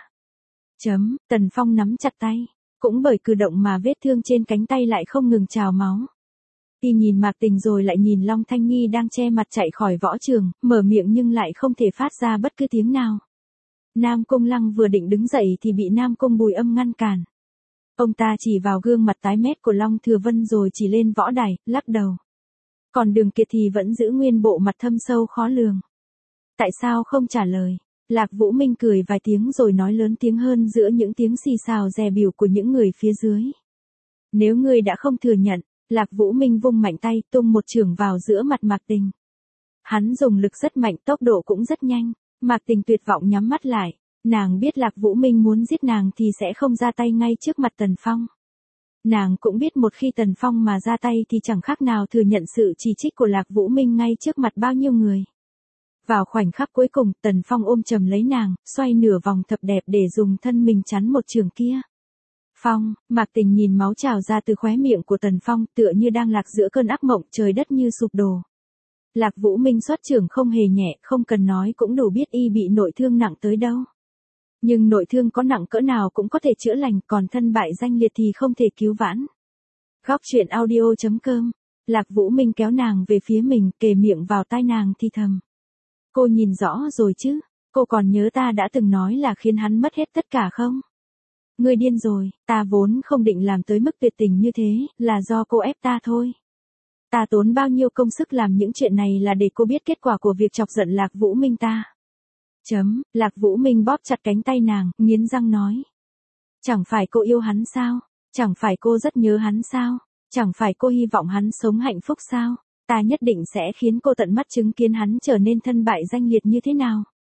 Tần Phong nắm chặt tay. Cũng bởi cử động mà vết thương trên cánh tay lại không ngừng trào máu. Y nhìn Mạc Tình rồi lại nhìn Long Thanh Nhi đang che mặt chạy khỏi võ trường, mở miệng nhưng lại không thể phát ra bất cứ tiếng nào. Nam Cung Lăng vừa định đứng dậy thì bị Nam Cung Bùi Âm ngăn cản. Ông ta chỉ vào gương mặt tái mét của Long Thừa Vân rồi chỉ lên võ đài, lắc đầu. Còn Đường Kiệt thì vẫn giữ nguyên bộ mặt thâm sâu khó lường. Tại sao không trả lời? Lạc Vũ Minh cười vài tiếng rồi nói lớn tiếng hơn giữa những tiếng xì xào dè bỉu của những người phía dưới. Nếu ngươi đã không thừa nhận, Lạc Vũ Minh vung mạnh tay tung một chưởng vào giữa mặt Mạc Tình. Hắn dùng lực rất mạnh, tốc độ cũng rất nhanh. Mạc Tình tuyệt vọng nhắm mắt lại. Nàng biết Lạc Vũ Minh muốn giết nàng thì sẽ không ra tay ngay trước mặt Tần Phong. Nàng cũng biết một khi Tần Phong mà ra tay thì chẳng khác nào thừa nhận sự chỉ trích của Lạc Vũ Minh ngay trước mặt bao nhiêu người. Vào khoảnh khắc cuối cùng, Tần Phong ôm chầm lấy nàng, xoay nửa vòng thập đẹp để dùng thân mình chắn một chưởng kia. Phong, Mạc Tình nhìn máu trào ra từ khóe miệng của Tần Phong, tựa như đang lạc giữa cơn ác mộng, trời đất như sụp đổ. Lạc Vũ Minh xuất chưởng không hề nhẹ, không cần nói cũng đủ biết y bị nội thương nặng tới đâu. Nhưng nội thương có nặng cỡ nào cũng có thể chữa lành, còn thân bại danh liệt thì không thể cứu vãn. Góc truyện audio.com. Lạc Vũ Minh kéo nàng về phía mình, kề miệng vào tai nàng thì thầm. Cô nhìn rõ rồi chứ, cô còn nhớ ta đã từng nói là khiến hắn mất hết tất cả không? Ngươi điên rồi, ta vốn không định làm tới mức tuyệt tình như thế, là do cô ép ta thôi. Ta tốn bao nhiêu công sức làm những chuyện này là để cô biết kết quả của việc chọc giận Lạc Vũ Minh ta. Lạc Vũ Minh bóp chặt cánh tay nàng, nghiến răng nói. Chẳng phải cô yêu hắn sao? Chẳng phải cô rất nhớ hắn sao? Chẳng phải cô hy vọng hắn sống hạnh phúc sao? Ta nhất định sẽ khiến cô tận mắt chứng kiến hắn trở nên thân bại danh liệt như thế nào.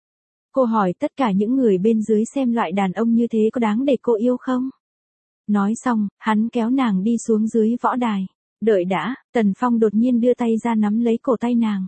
Cô hỏi tất cả những người bên dưới xem loại đàn ông như thế có đáng để cô yêu không? Nói xong, hắn kéo nàng đi xuống dưới võ đài. Đợi đã, Tần Phong đột nhiên đưa tay ra nắm lấy cổ tay nàng.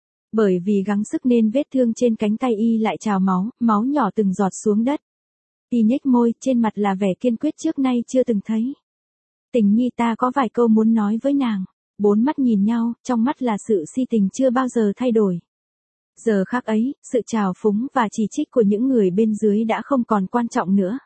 Bởi vì gắng sức nên vết thương trên cánh tay y lại trào máu, máu nhỏ từng giọt xuống đất. Y nhếch môi, trên mặt là vẻ kiên quyết trước nay chưa từng thấy. Tình nhi, ta có vài câu muốn nói với nàng. Bốn mắt nhìn nhau, trong mắt là sự si tình chưa bao giờ thay đổi. Giờ khắc ấy, sự trào phúng và chỉ trích của những người bên dưới đã không còn quan trọng nữa.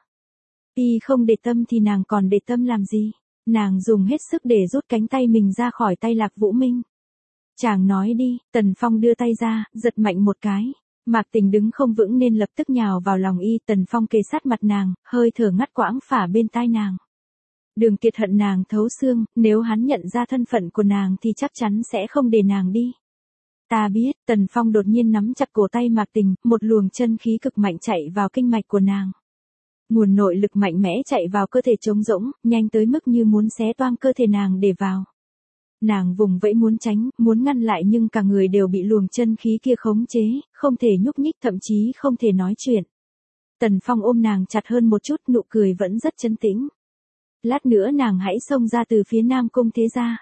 Y không để tâm thì nàng còn để tâm làm gì? Nàng dùng hết sức để rút cánh tay mình ra khỏi tay Lạc Vũ Minh. Chàng nói đi, Tần Phong đưa tay ra, giật mạnh một cái. Mạc Tình đứng không vững nên lập tức nhào vào lòng y. Tần Phong kề sát mặt nàng, hơi thở ngắt quãng phả bên tai nàng. Đường Kiệt hận nàng thấu xương, nếu hắn nhận ra thân phận của nàng thì chắc chắn sẽ không để nàng đi. Ta biết, Tần Phong đột nhiên nắm chặt cổ tay Mạc Tình, một luồng chân khí cực mạnh chạy vào kinh mạch của nàng. Nguồn nội lực mạnh mẽ chạy vào cơ thể trống rỗng, nhanh tới mức như muốn xé toang cơ thể nàng để vào. Nàng vùng vẫy muốn tránh, muốn ngăn lại nhưng cả người đều bị luồng chân khí kia khống chế, không thể nhúc nhích, thậm chí không thể nói chuyện. Tần Phong ôm nàng chặt hơn một chút, nụ cười vẫn rất trấn tĩnh. Lát nữa nàng hãy xông ra từ phía Nam Cung thế gia.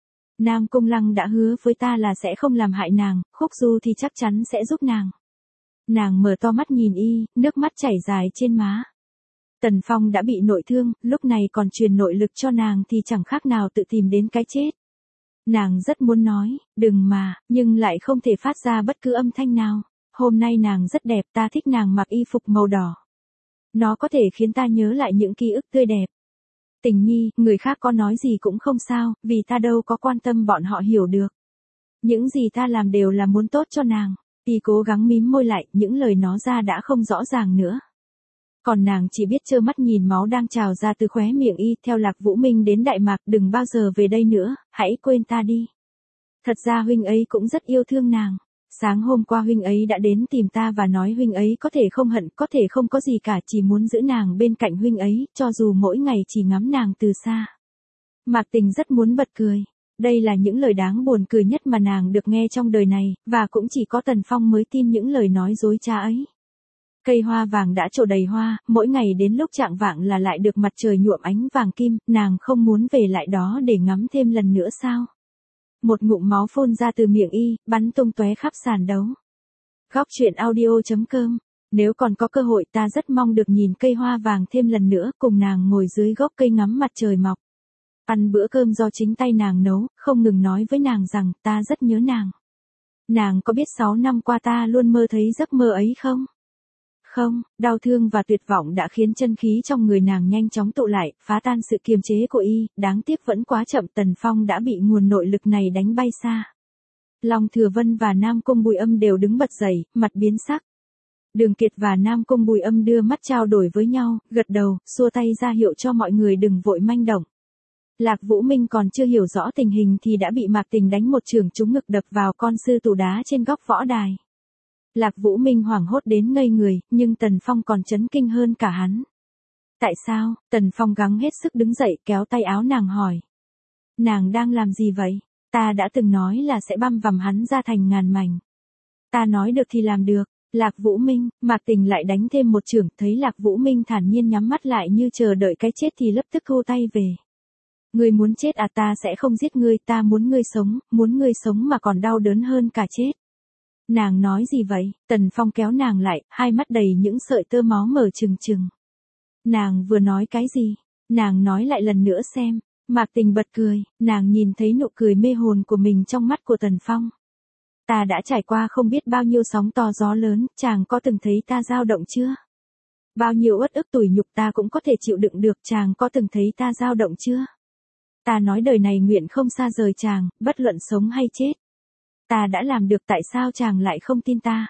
Nam Cung Lăng đã hứa với ta là sẽ không làm hại nàng, Khúc Du thì chắc chắn sẽ giúp nàng. Nàng mở to mắt nhìn y, nước mắt chảy dài trên má. Tần Phong đã bị nội thương, lúc này còn truyền nội lực cho nàng thì chẳng khác nào tự tìm đến cái chết. Nàng rất muốn nói, đừng mà, nhưng lại không thể phát ra bất cứ âm thanh nào. Hôm nay nàng rất đẹp, ta thích nàng mặc y phục màu đỏ. Nó có thể khiến ta nhớ lại những ký ức tươi đẹp. Tình nhi, người khác có nói gì cũng không sao, vì ta đâu có quan tâm bọn họ hiểu được. Những gì ta làm đều là muốn tốt cho nàng. Y cố gắng mím môi lại, những lời nó ra đã không rõ ràng nữa. Còn nàng chỉ biết trơ mắt nhìn máu đang trào ra từ khóe miệng y. Theo Lạc Vũ Minh đến Đại Mạc, đừng bao giờ về đây nữa, hãy quên ta đi. Thật ra huynh ấy cũng rất yêu thương nàng. Sáng hôm qua huynh ấy đã đến tìm ta và nói huynh ấy có thể không hận, có thể không có gì cả, chỉ muốn giữ nàng bên cạnh huynh ấy, cho dù mỗi ngày chỉ ngắm nàng từ xa. Mạc Tình rất muốn bật cười. Đây là những lời đáng buồn cười nhất mà nàng được nghe trong đời này, và cũng chỉ có Tần Phong mới tin những lời nói dối trá ấy. Cây hoa vàng đã trổ đầy hoa, mỗi ngày đến lúc chạng vạng là lại được mặt trời nhuộm ánh vàng kim, nàng không muốn về lại đó để ngắm thêm lần nữa sao? Một ngụm máu phun ra từ miệng y, bắn tung tóe khắp sàn đấu. Góc truyện audio.com. Nếu còn có cơ hội ta rất mong được nhìn cây hoa vàng thêm lần nữa, cùng nàng ngồi dưới gốc cây ngắm mặt trời mọc. Ăn bữa cơm do chính tay nàng nấu, không ngừng nói với nàng rằng ta rất nhớ nàng. Nàng có biết 6 năm qua ta luôn mơ thấy giấc mơ ấy không? Không, đau thương và tuyệt vọng đã khiến chân khí trong người nàng nhanh chóng tụ lại, phá tan sự kiềm chế của y, đáng tiếc vẫn quá chậm. Tần Phong đã bị nguồn nội lực này đánh bay xa. Long Thừa Vân và Nam Cung Bùi Âm đều đứng bật dậy, mặt biến sắc. Đường Kiệt và Nam Cung Bùi Âm đưa mắt trao đổi với nhau, gật đầu, xua tay ra hiệu cho mọi người đừng vội manh động. Lạc Vũ Minh còn chưa hiểu rõ tình hình thì đã bị Mạc Tình đánh một chưởng trúng ngực đập vào con sư tủ đá trên góc võ đài. Lạc Vũ Minh hoảng hốt đến ngây người, nhưng Tần Phong còn chấn kinh hơn cả hắn. Tại sao? Tần Phong gắng hết sức đứng dậy, kéo tay áo nàng hỏi. Nàng đang làm gì vậy? Ta đã từng nói là sẽ băm vằm hắn ra thành ngàn mảnh. Ta nói được thì làm được. Lạc Vũ Minh, Mạc Tình lại đánh thêm một chưởng, thấy Lạc Vũ Minh thản nhiên nhắm mắt lại như chờ đợi cái chết thì lập tức thu tay về. Ngươi muốn chết à? Ta sẽ không giết ngươi, ta muốn ngươi sống mà còn đau đớn hơn cả chết. Nàng nói gì vậy? Tần Phong kéo nàng lại, hai mắt đầy những sợi tơ máu mở trừng trừng. Nàng vừa nói cái gì? Nàng nói lại lần nữa xem. Mạc Tình bật cười, nàng nhìn thấy nụ cười mê hồn của mình trong mắt của Tần Phong. Ta đã trải qua không biết bao nhiêu sóng to gió lớn, chàng có từng thấy ta dao động chưa? Bao nhiêu uất ức tủi nhục ta cũng có thể chịu đựng được, chàng có từng thấy ta dao động chưa? Ta nói đời này nguyện không xa rời chàng, bất luận sống hay chết. Ta đã làm được, tại sao chàng lại không tin ta?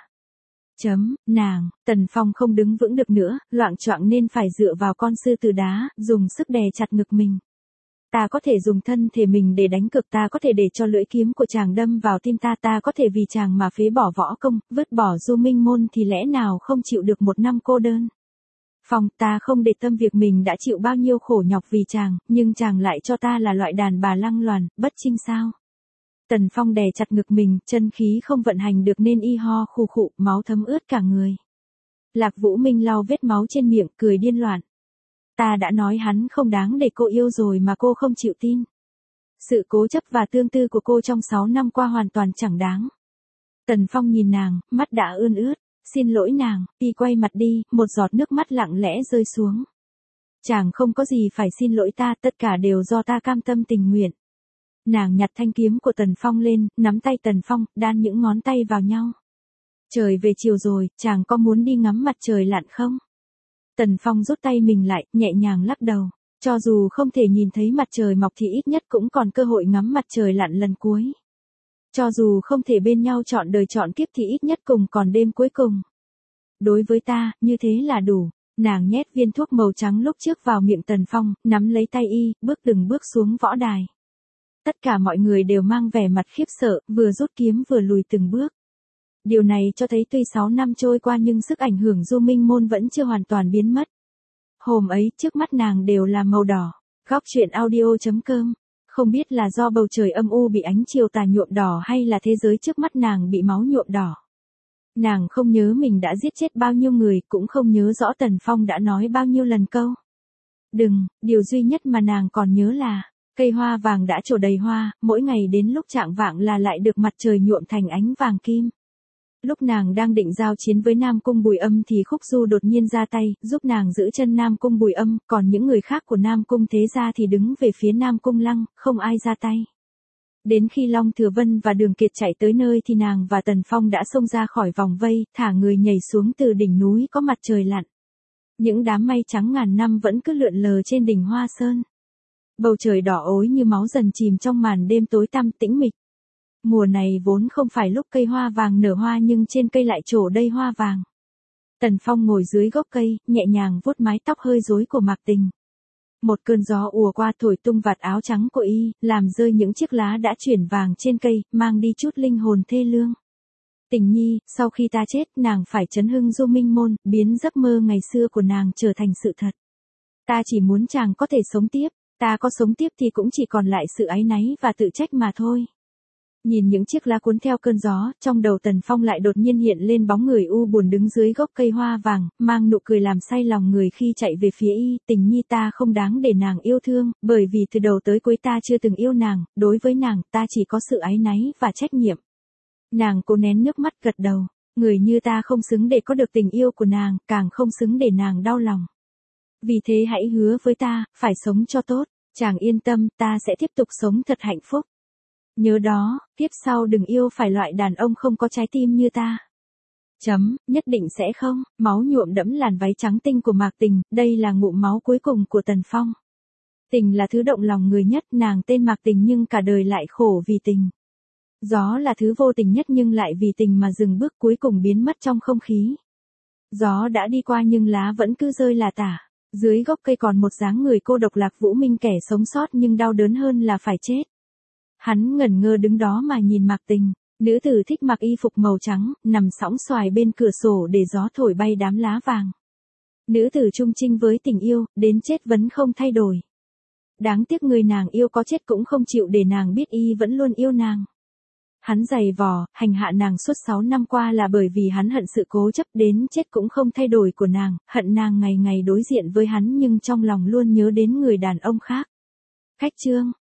Nàng, Tần Phong không đứng vững được nữa, loạng choạng nên phải dựa vào con sư tử đá, dùng sức đè chặt ngực mình. Ta có thể dùng thân thể mình để đánh cược, ta có thể để cho lưỡi kiếm của chàng đâm vào tim ta, ta có thể vì chàng mà phế bỏ võ công, vứt bỏ Du Minh Môn, thì lẽ nào không chịu được một năm cô đơn? Phong, ta không để tâm việc mình đã chịu bao nhiêu khổ nhọc vì chàng, nhưng chàng lại cho ta là loại đàn bà lăng loàn, bất chinh sao? Tần Phong đè chặt ngực mình, chân khí không vận hành được nên y ho khù khụ, máu thấm ướt cả người. Lạc Vũ Minh lau vết máu trên miệng, cười điên loạn. Ta đã nói hắn không đáng để cô yêu rồi mà cô không chịu tin. Sự cố chấp và tương tư của cô trong 6 năm qua hoàn toàn chẳng đáng. Tần Phong nhìn nàng, mắt đã ươn ướt. Xin lỗi nàng, y quay mặt đi, một giọt nước mắt lặng lẽ rơi xuống. Chàng không có gì phải xin lỗi ta, tất cả đều do ta cam tâm tình nguyện. Nàng nhặt thanh kiếm của Tần Phong lên, nắm tay Tần Phong, đan những ngón tay vào nhau. Trời về chiều rồi, chàng có muốn đi ngắm mặt trời lặn không? Tần Phong rút tay mình lại, nhẹ nhàng lắc đầu. Cho dù không thể nhìn thấy mặt trời mọc thì ít nhất cũng còn cơ hội ngắm mặt trời lặn lần cuối. Cho dù không thể bên nhau trọn đời trọn kiếp thì ít nhất cùng còn đêm cuối cùng. Đối với ta, như thế là đủ. Nàng nhét viên thuốc màu trắng lúc trước vào miệng Tần Phong, nắm lấy tay y, bước từng bước xuống võ đài. Tất cả mọi người đều mang vẻ mặt khiếp sợ, vừa rút kiếm vừa lùi từng bước. Điều này cho thấy tuy 6 năm trôi qua nhưng sức ảnh hưởng Du Minh Môn vẫn chưa hoàn toàn biến mất. Hôm ấy, trước mắt nàng đều là màu đỏ. Góc truyện audio.com. Không biết là do bầu trời âm u bị ánh chiều tà nhuộm đỏ hay là thế giới trước mắt nàng bị máu nhuộm đỏ. Nàng không nhớ mình đã giết chết bao nhiêu người, cũng không nhớ rõ Tần Phong đã nói bao nhiêu lần câu. Đừng, điều duy nhất mà nàng còn nhớ là, cây hoa vàng đã trổ đầy hoa, mỗi ngày đến lúc chạng vạng là lại được mặt trời nhuộm thành ánh vàng kim. Lúc nàng đang định giao chiến với Nam Cung Bùi Âm thì Khúc Du đột nhiên ra tay, giúp nàng giữ chân Nam Cung Bùi Âm, còn những người khác của Nam Cung Thế Gia thì đứng về phía Nam Cung Lăng, không ai ra tay. Đến khi Long Thừa Vân và Đường Kiệt chạy tới nơi thì nàng và Tần Phong đã xông ra khỏi vòng vây, thả người nhảy xuống từ đỉnh núi có mặt trời lặn. Những đám mây trắng ngàn năm vẫn cứ lượn lờ trên đỉnh Hoa Sơn. Bầu trời đỏ ối như máu dần chìm trong màn đêm tối tăm tĩnh mịch. Mùa này vốn không phải lúc cây hoa vàng nở hoa nhưng trên cây lại trổ đầy hoa vàng. Tần Phong ngồi dưới gốc cây, nhẹ nhàng vuốt mái tóc hơi rối của Mạc Tình. Một cơn gió ùa qua thổi tung vạt áo trắng của y, làm rơi những chiếc lá đã chuyển vàng trên cây, mang đi chút linh hồn thê lương. Tình nhi, sau khi ta chết, nàng phải chấn hưng Du Minh Môn, biến giấc mơ ngày xưa của nàng trở thành sự thật. Ta chỉ muốn chàng có thể sống tiếp, ta có sống tiếp thì cũng chỉ còn lại sự áy náy và tự trách mà thôi. Nhìn những chiếc lá cuốn theo cơn gió, trong đầu Tần Phong lại đột nhiên hiện lên bóng người u buồn đứng dưới gốc cây hoa vàng, mang nụ cười làm say lòng người khi chạy về phía y. Tình nhi, ta không đáng để nàng yêu thương, bởi vì từ đầu tới cuối ta chưa từng yêu nàng, đối với nàng ta chỉ có sự áy náy và trách nhiệm. Nàng cố nén nước mắt gật đầu, người như ta không xứng để có được tình yêu của nàng, càng không xứng để nàng đau lòng. Vì thế hãy hứa với ta, phải sống cho tốt, chàng yên tâm, ta sẽ tiếp tục sống thật hạnh phúc. Nhớ đó, tiếp sau đừng yêu phải loại đàn ông không có trái tim như ta. Nhất định sẽ không. Máu nhuộm đẫm làn váy trắng tinh của Mạc Tình, đây là ngụm máu cuối cùng của Tần Phong. Tình là thứ động lòng người nhất, nàng tên Mạc Tình nhưng cả đời lại khổ vì tình. Gió là thứ vô tình nhất nhưng lại vì tình mà dừng bước cuối cùng biến mất trong không khí. Gió đã đi qua nhưng lá vẫn cứ rơi lả tả. Dưới gốc cây còn một dáng người cô độc Lạc Vũ Minh, kẻ sống sót nhưng đau đớn hơn là phải chết. Hắn ngẩn ngơ đứng đó mà nhìn Mạc Tình, nữ tử thích mặc y phục màu trắng, nằm sõng xoài bên cửa sổ để gió thổi bay đám lá vàng. Nữ tử trung trinh với tình yêu, đến chết vẫn không thay đổi. Đáng tiếc người nàng yêu có chết cũng không chịu để nàng biết y vẫn luôn yêu nàng. Hắn giày vò, hành hạ nàng suốt 6 năm qua là bởi vì hắn hận sự cố chấp đến chết cũng không thay đổi của nàng, hận nàng ngày ngày đối diện với hắn nhưng trong lòng luôn nhớ đến người đàn ông khác. Khách chương.